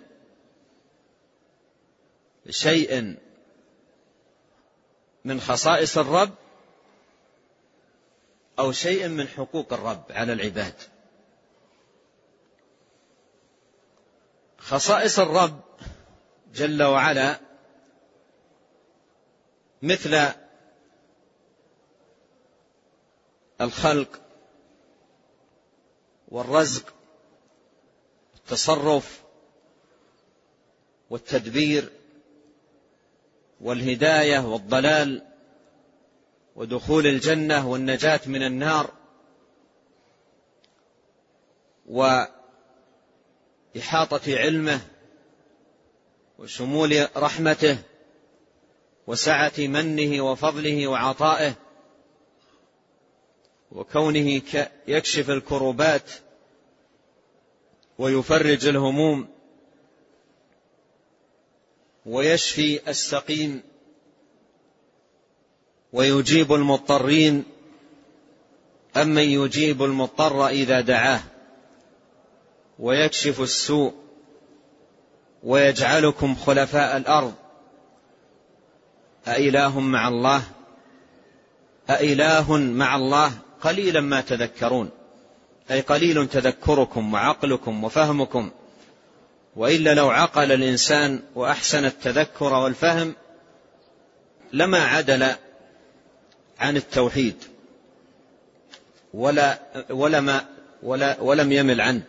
شيء من خصائص الرب أو شيء من حقوق الرب على العباد. خصائص الرب جل وعلا مثل الخلق والرزق والتصرف والتدبير والهداية والضلال ودخول الجنة والنجاة من النار وإحاطة علمه وشمول رحمته وسعة منه وفضله وعطائه، وكونه يكشف الكروبات ويفرج الهموم ويشفي السقيم ويجيب المضطرين، أمن يجيب المضطر إذا دعاه ويكشف السوء ويجعلكم خلفاء الأرض أإله مع الله، أإله مع الله قليلا ما تذكرون، أي قليل تذكركم وعقلكم وفهمكم. وإلا لو عقل الإنسان وأحسن التذكر والفهم لما عدل عن التوحيد ولم يمل عنه.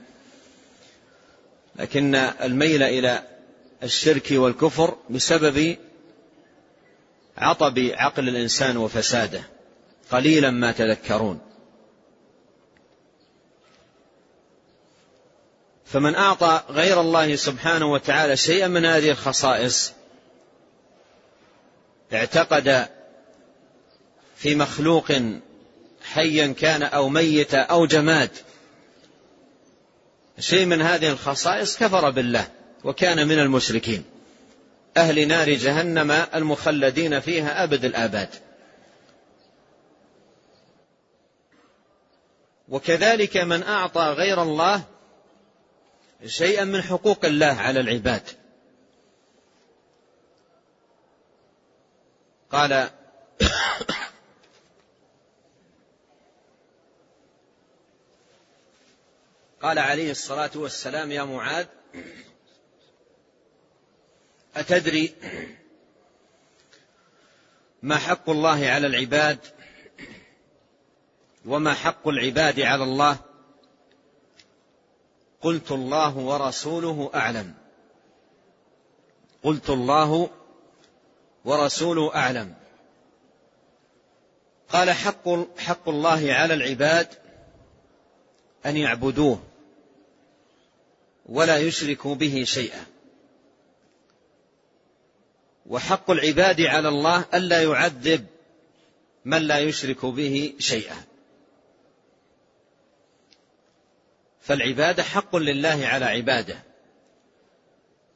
لكن الميل إلى الشرك والكفر بسبب عطب عقل الإنسان وفساده، قليلا ما تذكرون. فمن أعطى غير الله سبحانه وتعالى شيئا من هذه الخصائص اعتقد في مخلوق حيا كان أو ميتا أو جماد شيء من هذه الخصائص كفر بالله وكان من المشركين أهل نار جهنم المخلدين فيها أبد الآباد. وكذلك من أعطى غير الله شيئا من حقوق الله على العباد، قال عليه الصلاة والسلام: يا معاذ أتدري ما حق الله على العباد وما حق العباد على الله؟ قلت الله ورسوله أعلم. قلت الله ورسوله أعلم. قال: حق الله على العباد أن يعبدوه ولا يشركوا به شيئا، وحق العباد على الله ألا يعذب من لا يشرك به شيئا. فالعبادة حق لله على عباده،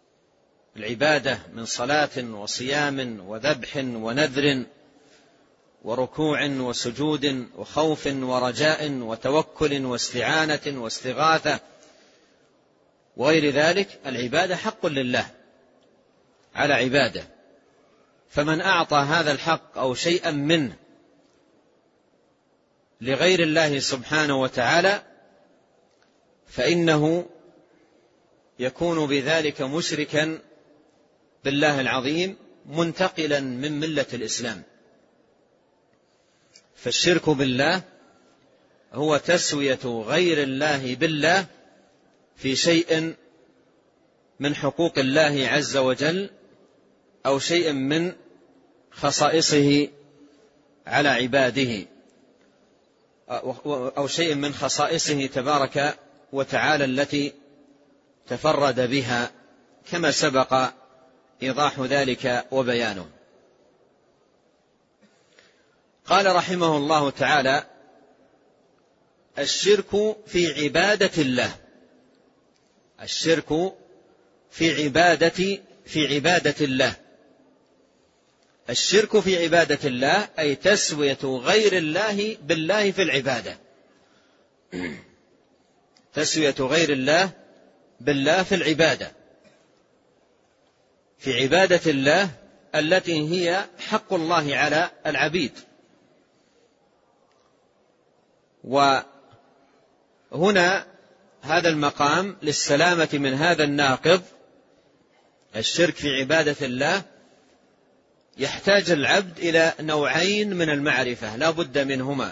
العبادة من صلاة وصيام وذبح ونذر وركوع وسجود وخوف ورجاء وتوكل واستعانة واستغاثة وغير ذلك، العبادة حق لله على عباده، فمن أعطى هذا الحق أو شيئا منه لغير الله سبحانه وتعالى فإنه يكون بذلك مشركا بالله العظيم منتقلا من ملة الإسلام. فالشرك بالله هو تسوية غير الله بالله في شيء من حقوق الله عز وجل أو شيء من خصائصه على عباده أو شيء من خصائصه تبارك وتعالى التي تفرد بها، كما سبق إيضاح ذلك وبيانه. قال رحمه الله تعالى: الشرك في عبادة الله. الشرك في عبادة الله. الشرك في عبادة الله أي تسوية غير الله بالله في العبادة. تسوية غير الله بالله في العبادة، في عبادة الله التي هي حق الله على العبيد. وهنا هذا المقام للسلامة من هذا الناقض، الشرك في عبادة الله، يحتاج العبد إلى نوعين من المعرفة لا بد منهما.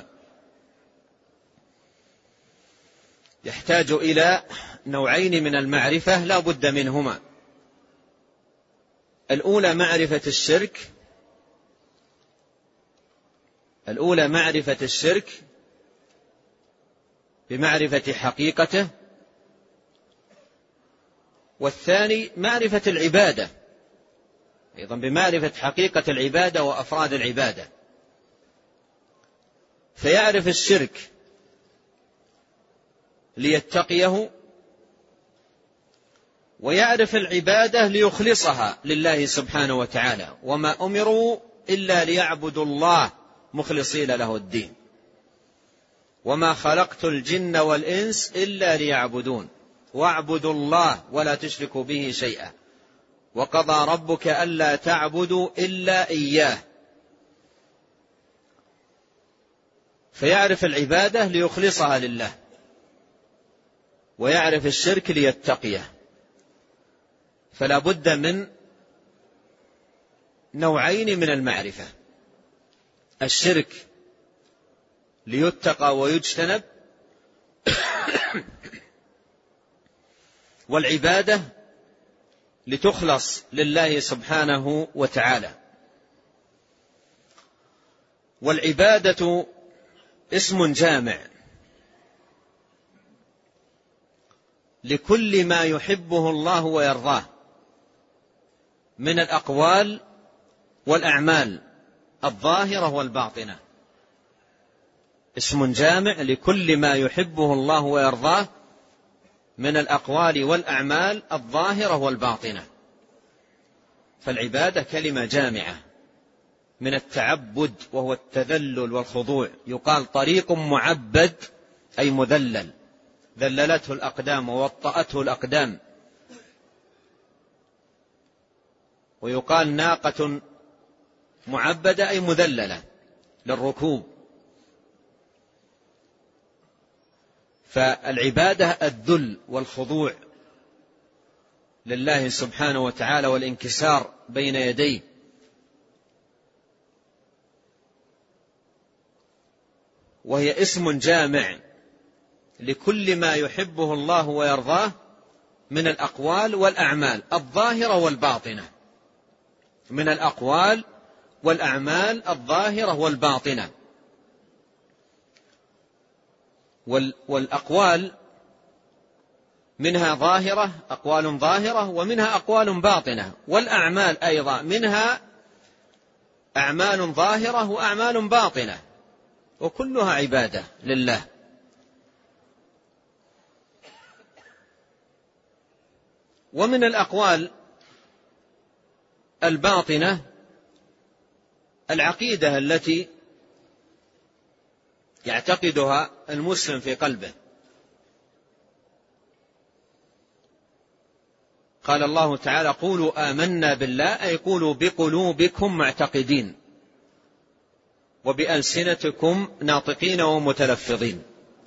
يحتاج إلى نوعين من المعرفة لا بد منهما. الأولى معرفة الشرك بمعرفة حقيقته، والثاني معرفة العبادة أيضا بمعرفة حقيقة العبادة وأفراد العبادة. فيعرف الشرك ليتقيه، ويعرف العبادة ليخلصها لله سبحانه وتعالى، وما أمروا إلا ليعبدوا الله مخلصين له الدين، وما خلقت الجن والإنس إلا ليعبدون واعبدوا الله ولا تشركوا به شيئا وقضى ربك ألا تعبدوا إلا إياه. فيعرف العبادة ليخلصها لله، ويعرف الشرك ليتقيه. فلا بد من نوعين من المعرفة: الشرك ليتقى ويجتنب، والعبادة لتخلص لله سبحانه وتعالى. والعبادة اسم جامع لكل ما يحبه الله ويرضاه من الأقوال والأعمال الظاهرة والباطنة. اسم جامع لكل ما يحبه الله ويرضاه من الأقوال والأعمال الظاهرة والباطنة. فالعبادة كلمة جامعة من التعبد، وهو التذلل والخضوع. يقال طريق معبد أي مذلل، ذللته الأقدام ووطأته الأقدام. ويقال ناقة معبدة أي مذللة للركوب. فالعبادة الذل والخضوع لله سبحانه وتعالى والانكسار بين يديه. وهي اسم جامع لكل ما يحبه الله ويرضاه من الأقوال والأعمال الظاهرة والباطنة. من الأقوال والأعمال الظاهرة والباطنة. والأقوال منها ظاهرة، أقوال ظاهرة، ومنها أقوال باطنة. والأعمال أيضا منها أعمال ظاهرة وأعمال باطنة، وكلها عبادة لله. ومن الأقوال الباطنة العقيدة التي يعتقدها المسلم في قلبه. قال الله تعالى: قولوا آمنا بالله، أي قولوا بقلوبكم معتقدين وبألسنتكم ناطقين ومتلفظين.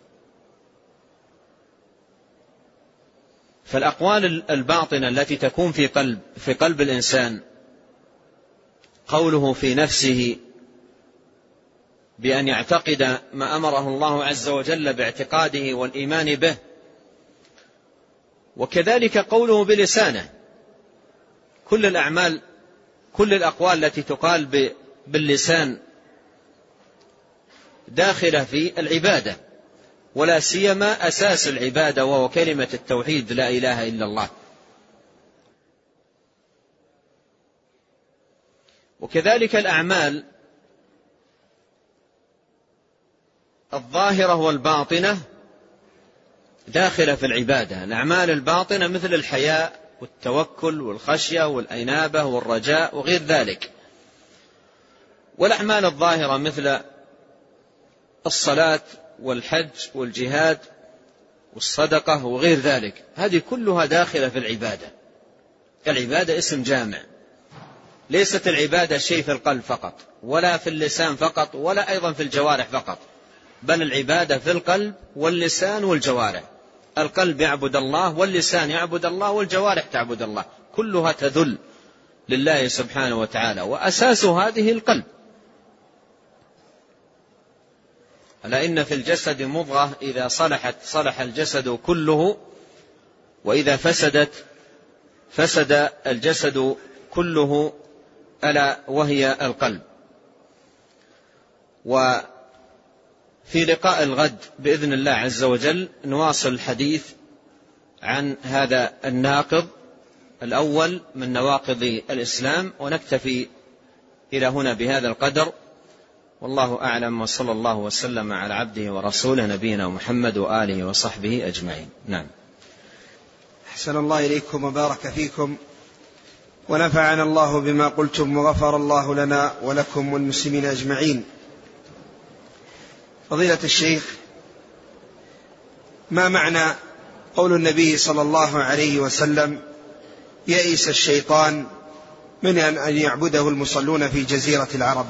فالأقوال الباطنة التي تكون في قلب الإنسان، قوله في نفسه بأن يعتقد ما أمره الله عز وجل باعتقاده والإيمان به، وكذلك قوله بلسانه. كل الأعمال، كل الأقوال التي تقال باللسان داخلة في العبادة، ولا سيما أساس العبادة وهو كلمة التوحيد: لا إله إلا الله. وكذلك الأعمال الظاهرة والباطنة داخلة في العبادة. الأعمال الباطنة مثل الحياء والتوكل والخشية والإنابة والرجاء وغير ذلك، والأعمال الظاهرة مثل الصلاة والحج والجهاد والصدقة وغير ذلك، هذه كلها داخلة في العبادة. العبادة اسم جامع، ليست العبادة شيء في القلب فقط، ولا في اللسان فقط، ولا أيضا في الجوارح فقط، بل العبادة في القلب واللسان والجوارح. القلب يعبد الله، واللسان يعبد الله، والجوارح تعبد الله، كلها تذل لله سبحانه وتعالى، وأساس هذه القلب. ألا إن في الجسد مضغة إذا صلحت صلح الجسد كله، وإذا فسدت فسد الجسد كله، ألا وهي القلب. وفي لقاء الغد بإذن الله عز وجل نواصل الحديث عن هذا الناقض الأول من نواقض الإسلام، ونكتفي إلى هنا بهذا القدر، والله أعلم، وصلى الله وسلم على عبده ورسوله نبينا محمد وآله وصحبه أجمعين. نعم. أحسن الله إليكم وبارك فيكم، ونفعنا الله بما قلتم، وغفر الله لنا ولكم والمسلمين أجمعين. فضيلة الشيخ، ما معنى قول النبي صلى الله عليه وسلم: يئس الشيطان من أن يعبده المصلون في جزيرة العرب؟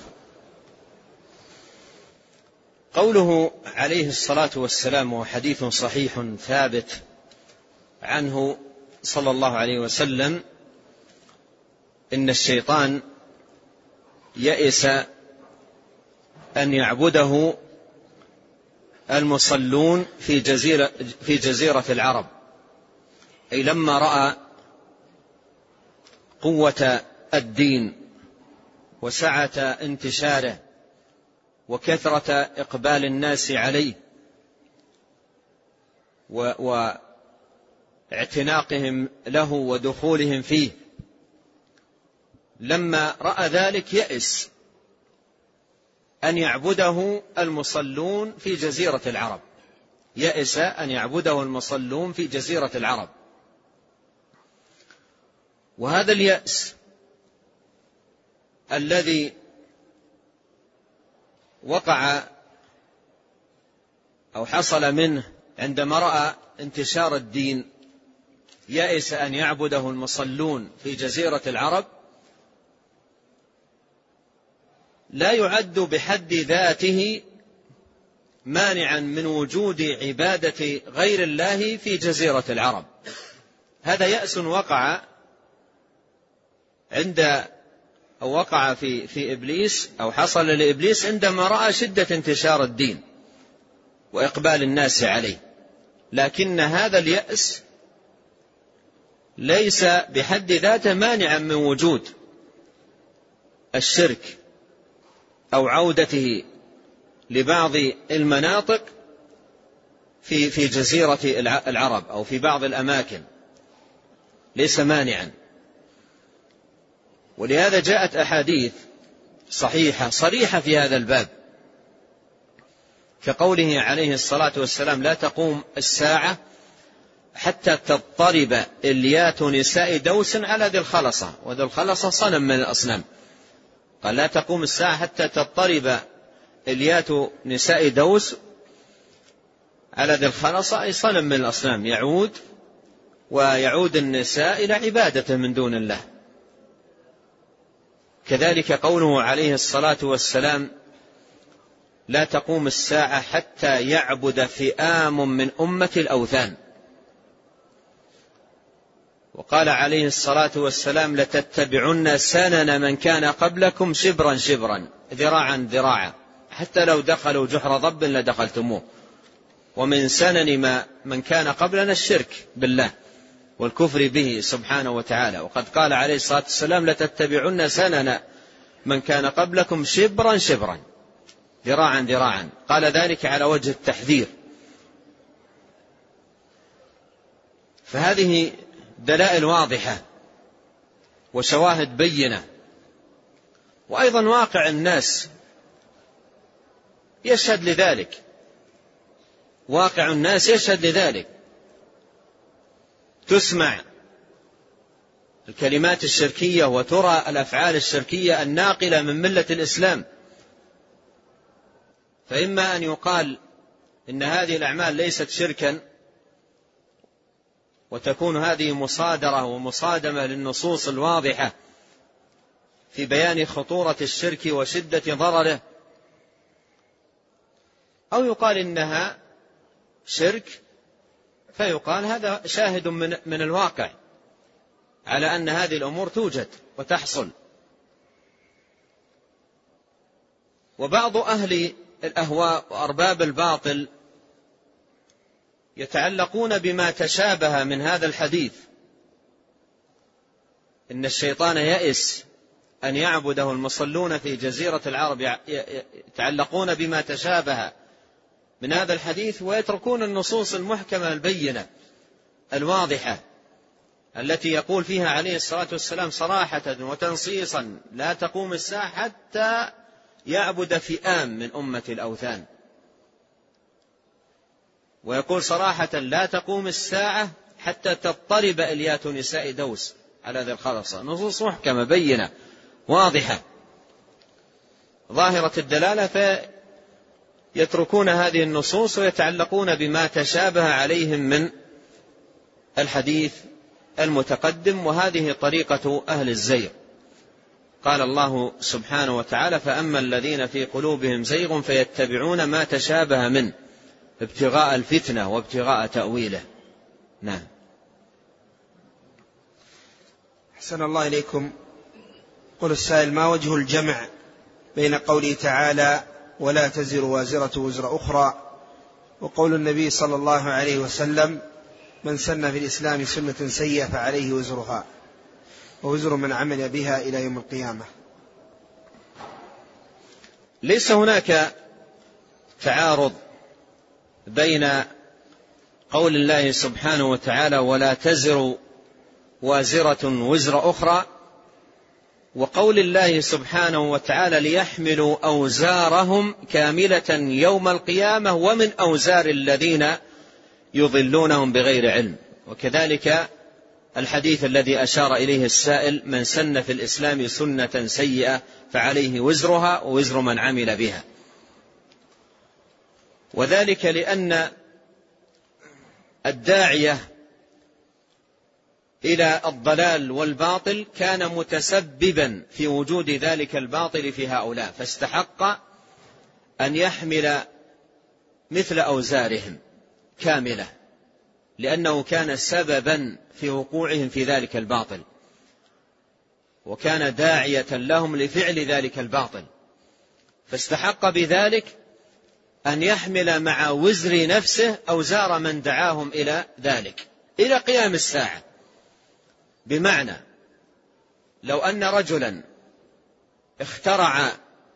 قوله عليه الصلاة والسلام، وحديث صحيح ثابت عنه صلى الله عليه وسلم: إن الشيطان يئس أن يعبده المصلون في جزيرة العرب، أي لما رأى قوة الدين وسعة انتشاره وكثرة إقبال الناس عليه واعتناقهم له ودخولهم فيه، لما رأى ذلك يئس أن يعبده المصلون في جزيرة العرب، يئس أن يعبده المصلون في جزيرة العرب. وهذا اليأس الذي وقع أو حصل منه عندما رأى انتشار الدين، يئس أن يعبده المصلون في جزيرة العرب، لا يعد بحد ذاته مانعا من وجود عبادة غير الله في جزيرة العرب. هذا يأس وقع وقع في إبليس، أو حصل لإبليس عندما رأى شدة انتشار الدين وإقبال الناس عليه، لكن هذا اليأس ليس بحد ذاته مانعا من وجود الشرك أو عودته لبعض المناطق في جزيرة العرب أو في بعض الأماكن، ليس مانعا. ولهذا جاءت أحاديث صحيحة صريحة في هذا الباب، كقوله عليه الصلاة والسلام: لا تقوم الساعة حتى تضطرب إليات نساء دوس على ذي الخلصة، وذي الخلصة صنم من الأصنام. قال: لا تقوم الساعة حتى تضطرب إليات نساء دوس على ذي الخلصة أي صنم من الأصنام ويعود النساء إلى عبادته من دون الله. كذلك قوله عليه الصلاة والسلام لا تقوم الساعة حتى يعبد فئام من أمة الأوثان. وقال عليه الصلاة والسلام لتتبعن سنن من كان قبلكم شبرا شبرا ذراعا ذراعا حتى لو دخلوا جحر ضب لدخلتموه. ومن سنن من كان قبلنا الشرك بالله والكفر به سبحانه وتعالى. وقد قال عليه الصلاة والسلام لتتبعن سنن من كان قبلكم شبرا شبرا ذراعا ذراعا. قال ذلك على وجه التحذير. فهذه دلائل واضحة وشواهد بينة. وأيضا واقع الناس يشهد لذلك، واقع الناس يشهد لذلك. تسمع الكلمات الشركية وترى الأفعال الشركية الناقلة من ملة الإسلام. فإما أن يقال إن هذه الأعمال ليست شركا وتكون هذه مصادرة ومصادمة للنصوص الواضحة في بيان خطورة الشرك وشدة ضرره، أو يقال إنها شرك فيقال هذا شاهد من الواقع على أن هذه الأمور توجد وتحصل. وبعض أهل الأهواء وأرباب الباطل يتعلقون بما تشابه من هذا الحديث إن الشيطان يئس أن يعبده المصلون في جزيرة العرب، يتعلقون بما تشابه من هذا الحديث ويتركون النصوص المحكمة البينة الواضحة التي يقول فيها عليه الصلاة والسلام صراحة وتنصيصا لا تقوم الساعة حتى يعبد فئام من أمة الأوثان. ويقول صراحة لا تقوم الساعة حتى تضطرب إليات نساء دوس على ذي الخلصة. نصوص محكمة بينة واضحة ظاهرة الدلالة، فيتركون هذه النصوص ويتعلقون بما تشابه عليهم من الحديث المتقدم. وهذه طريقة أهل الزيغ. قال الله سبحانه وتعالى فأما الذين في قلوبهم زيغ فيتبعون ما تشابه منه ابتغاء الفتنة وابتغاء تأويله. نعم. أحسن الله إليكم. قل السائل ما وجه الجمع بين قوله تعالى ولا تزر وازرة وزر أخرى وقول النبي صلى الله عليه وسلم من سن في الإسلام سنة سيئة فعليه وزرها ووزر من عمل بها إلى يوم القيامة؟ ليس هناك تعارض بين قول الله سبحانه وتعالى ولا تزر وازرة وزر أخرى وقول الله سبحانه وتعالى ليحملوا أوزارهم كاملة يوم القيامة ومن أوزار الذين يضلونهم بغير علم. وكذلك الحديث الذي أشار إليه السائل من سن في الإسلام سنة سيئة فعليه وزرها ووزر من عمل بها. وذلك لأن الداعية إلى الضلال والباطل كان متسببا في وجود ذلك الباطل في هؤلاء، فاستحق أن يحمل مثل أوزارهم كاملة لأنه كان سببا في وقوعهم في ذلك الباطل وكان داعية لهم لفعل ذلك الباطل، فاستحق بذلك أن يحمل مع وزر نفسه أوزار من دعاهم إلى ذلك إلى قيام الساعة. بمعنى لو أن رجلا اخترع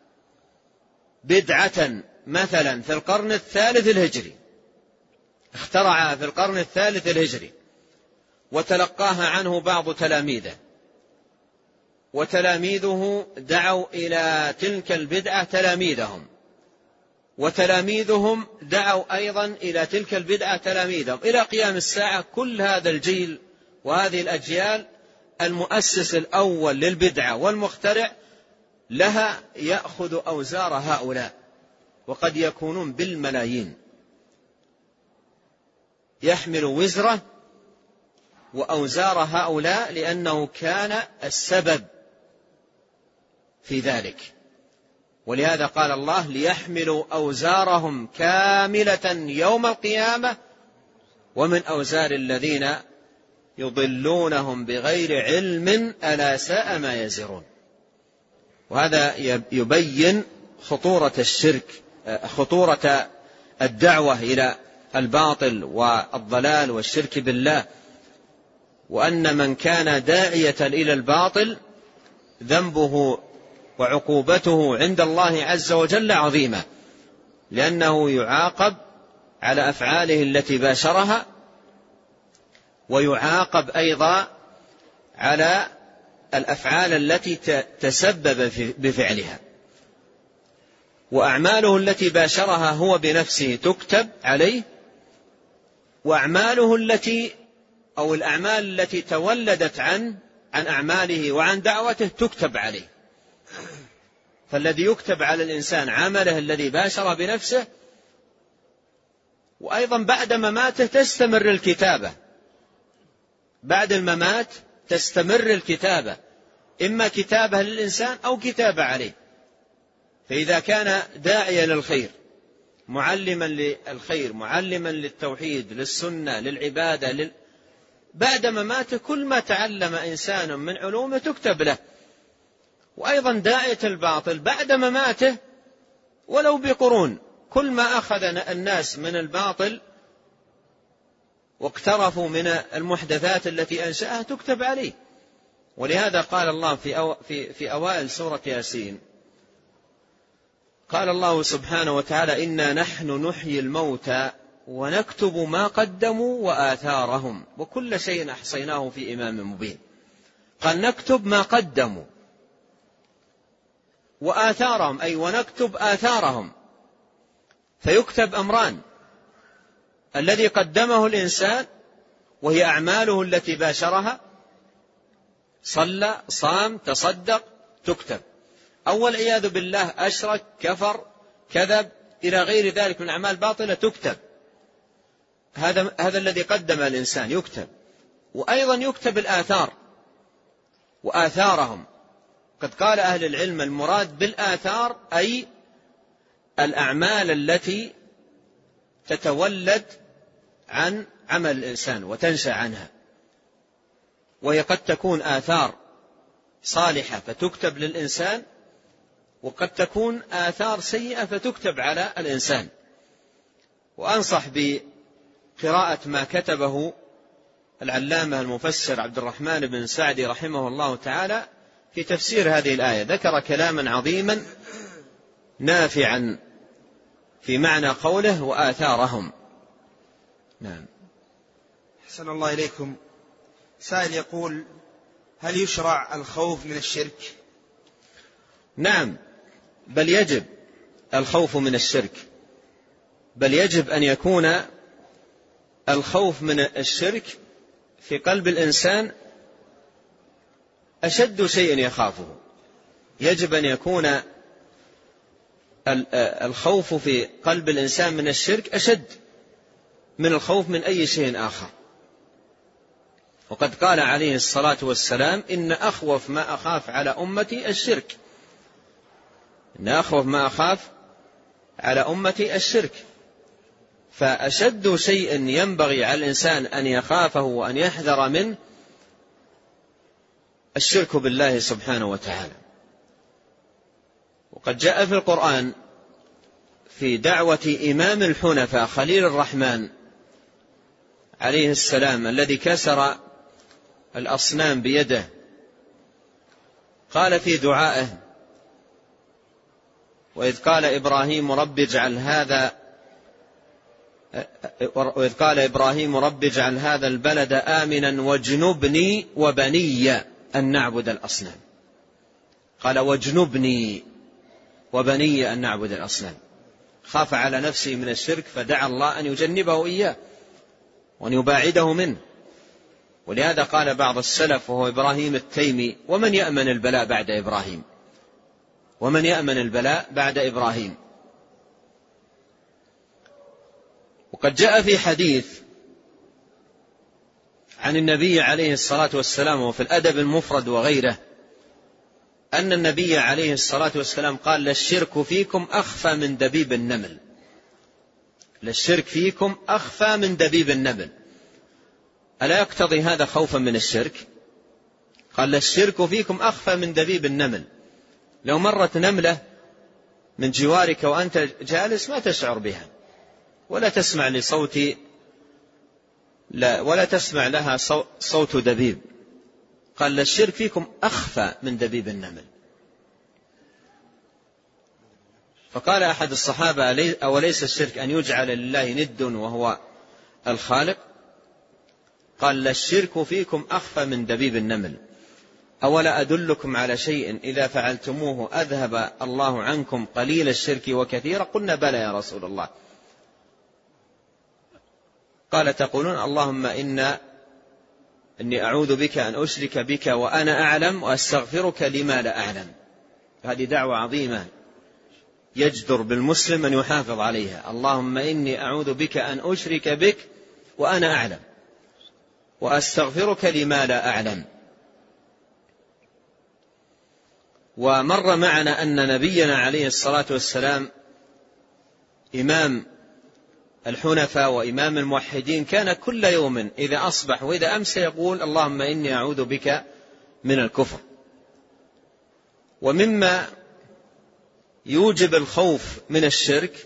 بدعة مثلا في القرن الثالث الهجري، اخترعها في القرن الثالث الهجري وتلقاها عنه بعض تلاميذه، وتلاميذه دعوا إلى تلك البدعة تلاميذهم، وتلاميذهم دعوا أيضا إلى تلك البدعة تلاميذهم إلى قيام الساعة. كل هذا الجيل وهذه الأجيال المؤسس الأول للبدعة والمخترع لها يأخذ أوزار هؤلاء وقد يكونون بالملايين، يحمل وزره وأوزار هؤلاء لأنه كان السبب في ذلك. ولهذا قال الله: ليحملوا أوزارهم كاملة يوم القيامة ومن أوزار الذين يضلونهم بغير علم ألا ساء ما يزرون. وهذا يبين خطورة الشرك، خطورة الدعوة إلى الباطل والضلال والشرك بالله، وأن من كان داعية إلى الباطل ذنبه وعقوبته عند الله عز وجل عظيمة، لأنه يعاقب على أفعاله التي باشرها، ويعاقب أيضا على الأفعال التي تسبب بفعلها، وأعماله التي باشرها هو بنفسه تكتب عليه، وأعماله الأعمال التي تولدت عن أعماله وعن دعوته تكتب عليه. فالذي يكتب على الإنسان عمله الذي باشر بنفسه، وأيضا بعد مماته تستمر الكتابة، بعد الممات تستمر الكتابة، إما كتابة للإنسان أو كتابة عليه. فإذا كان داعيا للخير، معلما للخير، معلما للتوحيد، للسنة، للعبادة، بعد مماته كل ما تعلم إنسان من علومه تكتب له. وأيضا داعية الباطل بعد مماته ولو بقرون، كل ما أخذ الناس من الباطل واقترفوا من المحدثات التي أنشأها تكتب عليه. ولهذا قال الله في أوائل سورة ياسين، قال الله سبحانه وتعالى: إنا نحن نحيي الموتى ونكتب ما قدموا وآثارهم وكل شيء أحصيناه في إمام مبين. قال نكتب ما قدموا وآثارهم، أي ونكتب آثارهم. فيكتب أمران: الذي قدمه الإنسان وهي أعماله التي باشرها، صلى، صام، تصدق، تكتب. أول عياذ بالله أشرك، كفر، كذب، إلى غير ذلك من أعمال باطلة تكتب. هذا الذي قدم الإنسان يكتب. وأيضا يكتب الآثار وآثارهم. قد قال أهل العلم المراد بالآثار أي الأعمال التي تتولد عن عمل الإنسان وتنشأ عنها، وهي قد تكون آثار صالحة فتكتب للإنسان، وقد تكون آثار سيئة فتكتب على الإنسان. وأنصح بقراءة ما كتبه العلامة المفسر عبد الرحمن بن سعدي رحمه الله تعالى في تفسير هذه الآية. ذكر كلاما عظيما نافعا في معنى قوله وآثارهم. نعم. أحسن الله إليكم. سائل يقول: هل يشرع الخوف من الشرك؟ نعم، بل يجب الخوف من الشرك، بل يجب أن يكون الخوف من الشرك في قلب الإنسان أشد شيء يخافه. يجب أن يكون الخوف في قلب الإنسان من الشرك أشد من الخوف من أي شيء آخر. وقد قال عليه الصلاة والسلام: إن أخوف ما أخاف على أمتي الشرك. إن أخوف ما أخاف على أمتي الشرك. فأشد شيء ينبغي على الإنسان أن يخافه وأن يحذر منه الشرك بالله سبحانه وتعالى. وقد جاء في القرآن في دعوة إمام الحنفاء خليل الرحمن عليه السلام الذي كسر الأصنام بيده، قال في دعائه: وإذ قال إبراهيم رب اجعل هذا البلد آمنا واجنبني وبني أن نعبد الأصنام. قال: واجنبني وبني أن نعبد الأصنام. خاف على نفسه من الشرك فدعا الله أن يجنبه إياه وأن يباعده منه. ولهذا قال بعض السلف وهو إبراهيم التيمي: ومن يأمن البلاء بعد إبراهيم؟ ومن يأمن البلاء بعد إبراهيم؟ وقد جاء في حديث عن النبي عليه الصلاة والسلام وفي الأدب المفرد وغيره أن النبي عليه الصلاة والسلام قال: للشرك فيكم أخفى من دبيب النمل. للشرك فيكم أخفى من دبيب النمل. ألا يقتضي هذا خوفا من الشرك؟ قال: للشرك فيكم أخفى من دبيب النمل. لو مرت نملة من جوارك وأنت جالس ما تشعر بها ولا تسمع لصوت ولا تسمع لها صوت دبيب. قال: للشرك فيكم أخفى من دبيب النمل. فقال أحد الصحابة: أوليس الشرك أن يجعل لله ند وهو الخالق؟ قال: للشرك فيكم أخفى من دبيب النمل. أولا أدلكم على شيء إذا فعلتموه أذهب الله عنكم قليل الشرك وكثير؟ قلنا: بلى يا رسول الله. قال: تقولون اللهم إني أعوذ بك أن أشرك بك وأنا أعلم وأستغفرك لما لا أعلم. هذه دعوة عظيمة يجدر بالمسلم أن يحافظ عليها. اللهم إني أعوذ بك أن أشرك بك وأنا أعلم وأستغفرك لما لا أعلم. ومر معنا أن نبينا عليه الصلاة والسلام إمام الحنفاء وإمام الموحدين كان كل يوم إذا أصبح وإذا أمسى يقول: اللهم إني أعوذ بك من الكفر. ومما يوجب الخوف من الشرك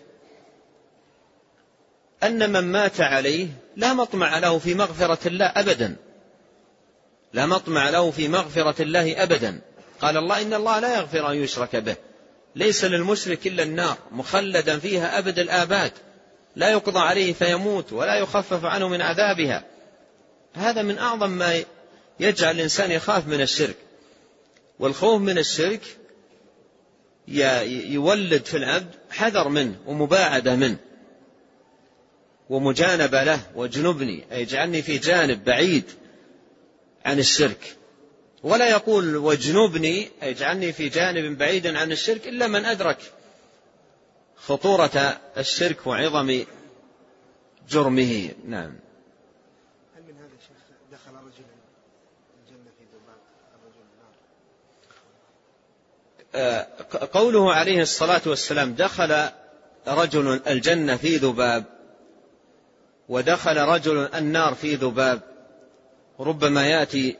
أن من مات عليه لا مطمع له في مغفرة الله أبدا، لا مطمع له في مغفرة الله أبدا. قال الله: إن الله لا يغفر أن يشرك به، ليس للمشرك إلا النار مخلدا فيها أبد الآباد، لا يقضى عليه فيموت ولا يخفف عنه من عذابها. هذا من أعظم ما يجعل الإنسان يخاف من الشرك. والخوف من الشرك يولد في العبد حذر منه ومباعدة منه ومجانبة له. واجنبني أي اجعلني في جانب بعيد عن الشرك. ولا يقول واجنبني أي اجعلني في جانب بعيد عن الشرك إلا من أدرك خطورة الشرك وعظم جرمه. نعم. هل من هذا الشيخ دخل رجل الجنة في ذباب الرجل النار؟ قوله عليه الصلاة والسلام دخل رجل الجنة في ذباب ودخل رجل النار في ذباب، ربما يأتي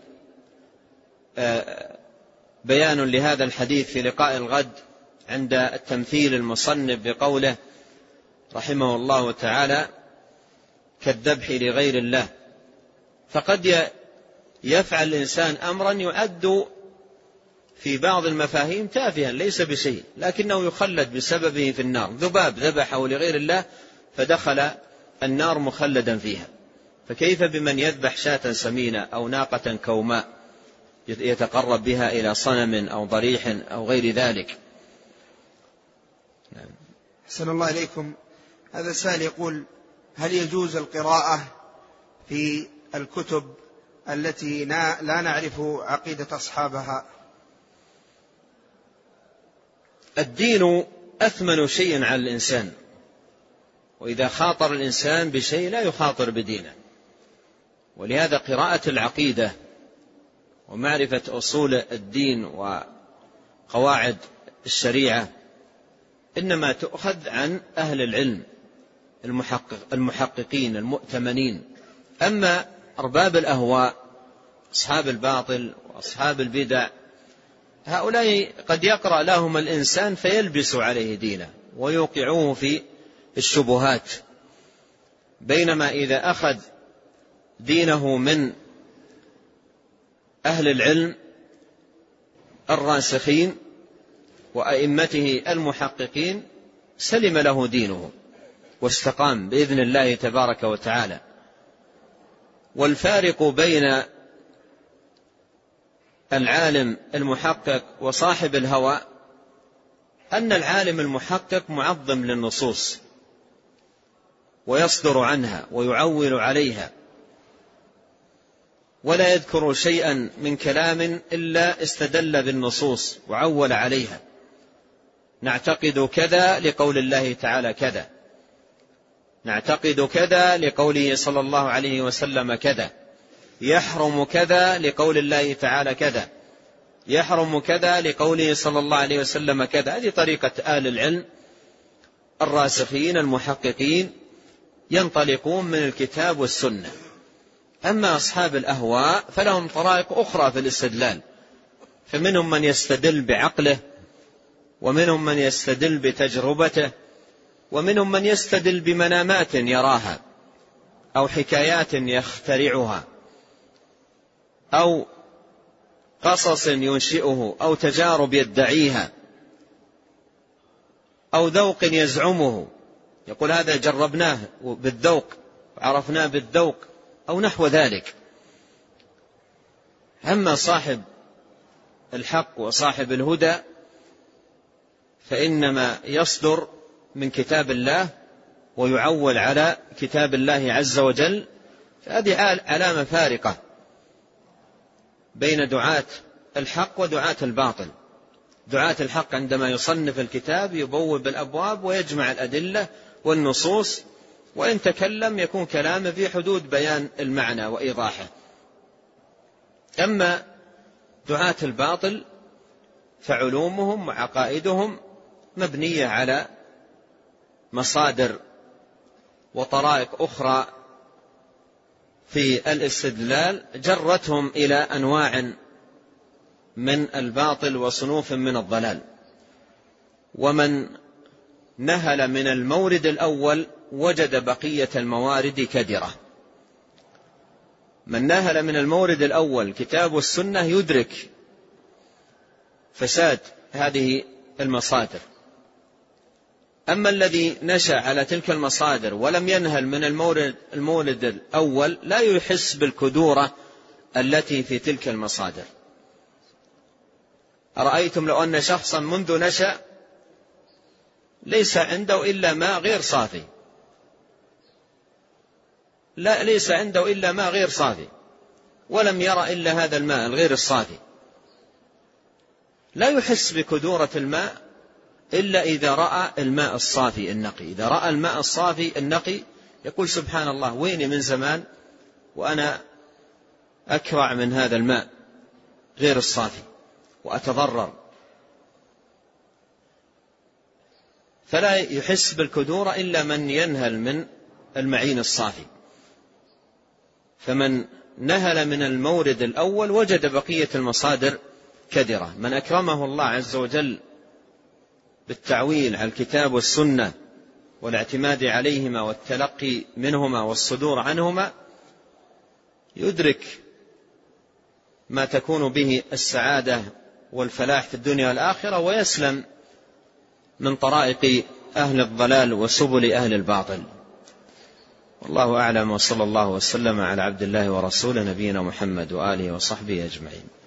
بيان لهذا الحديث في لقاء الغد عند التمثيل المصنف بقوله رحمه الله تعالى: كالذبح لغير الله. فقد يفعل الإنسان أمرا يعد في بعض المفاهيم تافها ليس بشيء، لكنه يخلد بسببه في النار. ذباب ذبحه لغير الله فدخل النار مخلدا فيها، فكيف بمن يذبح شاة سمينة أو ناقة كوماء يتقرب بها إلى صنم أو ضريح أو غير ذلك. أحسن الله إليكم. هذا سائل يقول: هل يجوز القراءة في الكتب التي لا نعرف عقيدة أصحابها؟ الدين أثمن شيء على الإنسان، وإذا خاطر الإنسان بشيء لا يخاطر بدينه. ولهذا قراءة العقيدة ومعرفة أصول الدين وقواعد الشريعة إنما تؤخذ عن أهل العلم المحققين المؤتمنين. أما أرباب الأهواء أصحاب الباطل وأصحاب البدع هؤلاء قد يقرأ لهم الإنسان فيلبس عليه دينه ويوقعوه في الشبهات، بينما إذا أخذ دينه من أهل العلم الراسخين وأئمته المحققين سلم له دينه واستقام بإذن الله تبارك وتعالى. والفارق بين العالم المحقق وصاحب الهوى أن العالم المحقق معظم للنصوص ويصدر عنها ويعول عليها، ولا يذكر شيئا من كلام إلا استدل بالنصوص وعول عليها. نعتقد كذا لقول الله تعالى كذا، نعتقد كذا لقوله صلى الله عليه وسلم كذا، يحرم كذا لقول الله تعالى كذا، يحرم كذا لقوله صلى الله عليه وسلم كذا. هذه طريقة أهل العلم الراسخين المحققين، ينطلقون من الكتاب والسنة. أما أصحاب الأهواء فلهم طرائق أخرى في الاستدلال، فمنهم من يستدل بعقله، ومنهم من يستدل بتجربته، ومنهم من يستدل بمنامات يراها أو حكايات يخترعها أو قصص ينشئه أو تجارب يدعيها أو ذوق يزعمه، يقول هذا جربناه بالذوق وعرفناه بالذوق أو نحو ذلك. أما صاحب الحق وصاحب الهدى فإنما يصدر من كتاب الله ويعول على كتاب الله عز وجل. فهذه علامة فارقة بين دعاة الحق ودعاة الباطل. دعاة الحق عندما يصنف الكتاب يبوب الأبواب ويجمع الأدلة والنصوص، وإن تكلم يكون كلامه في حدود بيان المعنى وإيضاحه. أما دعاة الباطل فعلومهم وعقائدهم مبنية على مصادر وطرائق أخرى في الاستدلال جرتهم إلى أنواع من الباطل وصنوف من الضلال. ومن نهل من المورد الأول وجد بقية الموارد كدرة. من نهل من المورد الأول كتاب والسنة يدرك فساد هذه المصادر. أما الذي نشأ على تلك المصادر ولم ينهل من المورد الأول لا يحس بالكدورة التي في تلك المصادر. أرأيتم لو أن شخصا منذ نشأ ليس عنده إلا ماء غير صافي، لا ليس عنده إلا ماء غير صافي، ولم يرى إلا هذا الماء الغير الصافي، لا يحس بكدورة الماء إلا إذا رأى الماء الصافي النقي. إذا رأى الماء الصافي النقي يقول سبحان الله، ويني من زمان وأنا أكرع من هذا الماء غير الصافي وأتضرر. فلا يحس بالكدورة إلا من ينهل من المعين الصافي. فمن نهل من المورد الأول وجد بقية المصادر كدرة. من أكرمه الله عز وجل بالتعويل على الكتاب والسنة والاعتماد عليهما والتلقي منهما والصدور عنهما يدرك ما تكون به السعادة والفلاح في الدنيا والآخرة، ويسلم من طرائق أهل الضلال وسبل أهل الباطل. والله أعلم، وصلى الله وسلم على عبد الله ورسوله نبينا محمد وآله وصحبه أجمعين.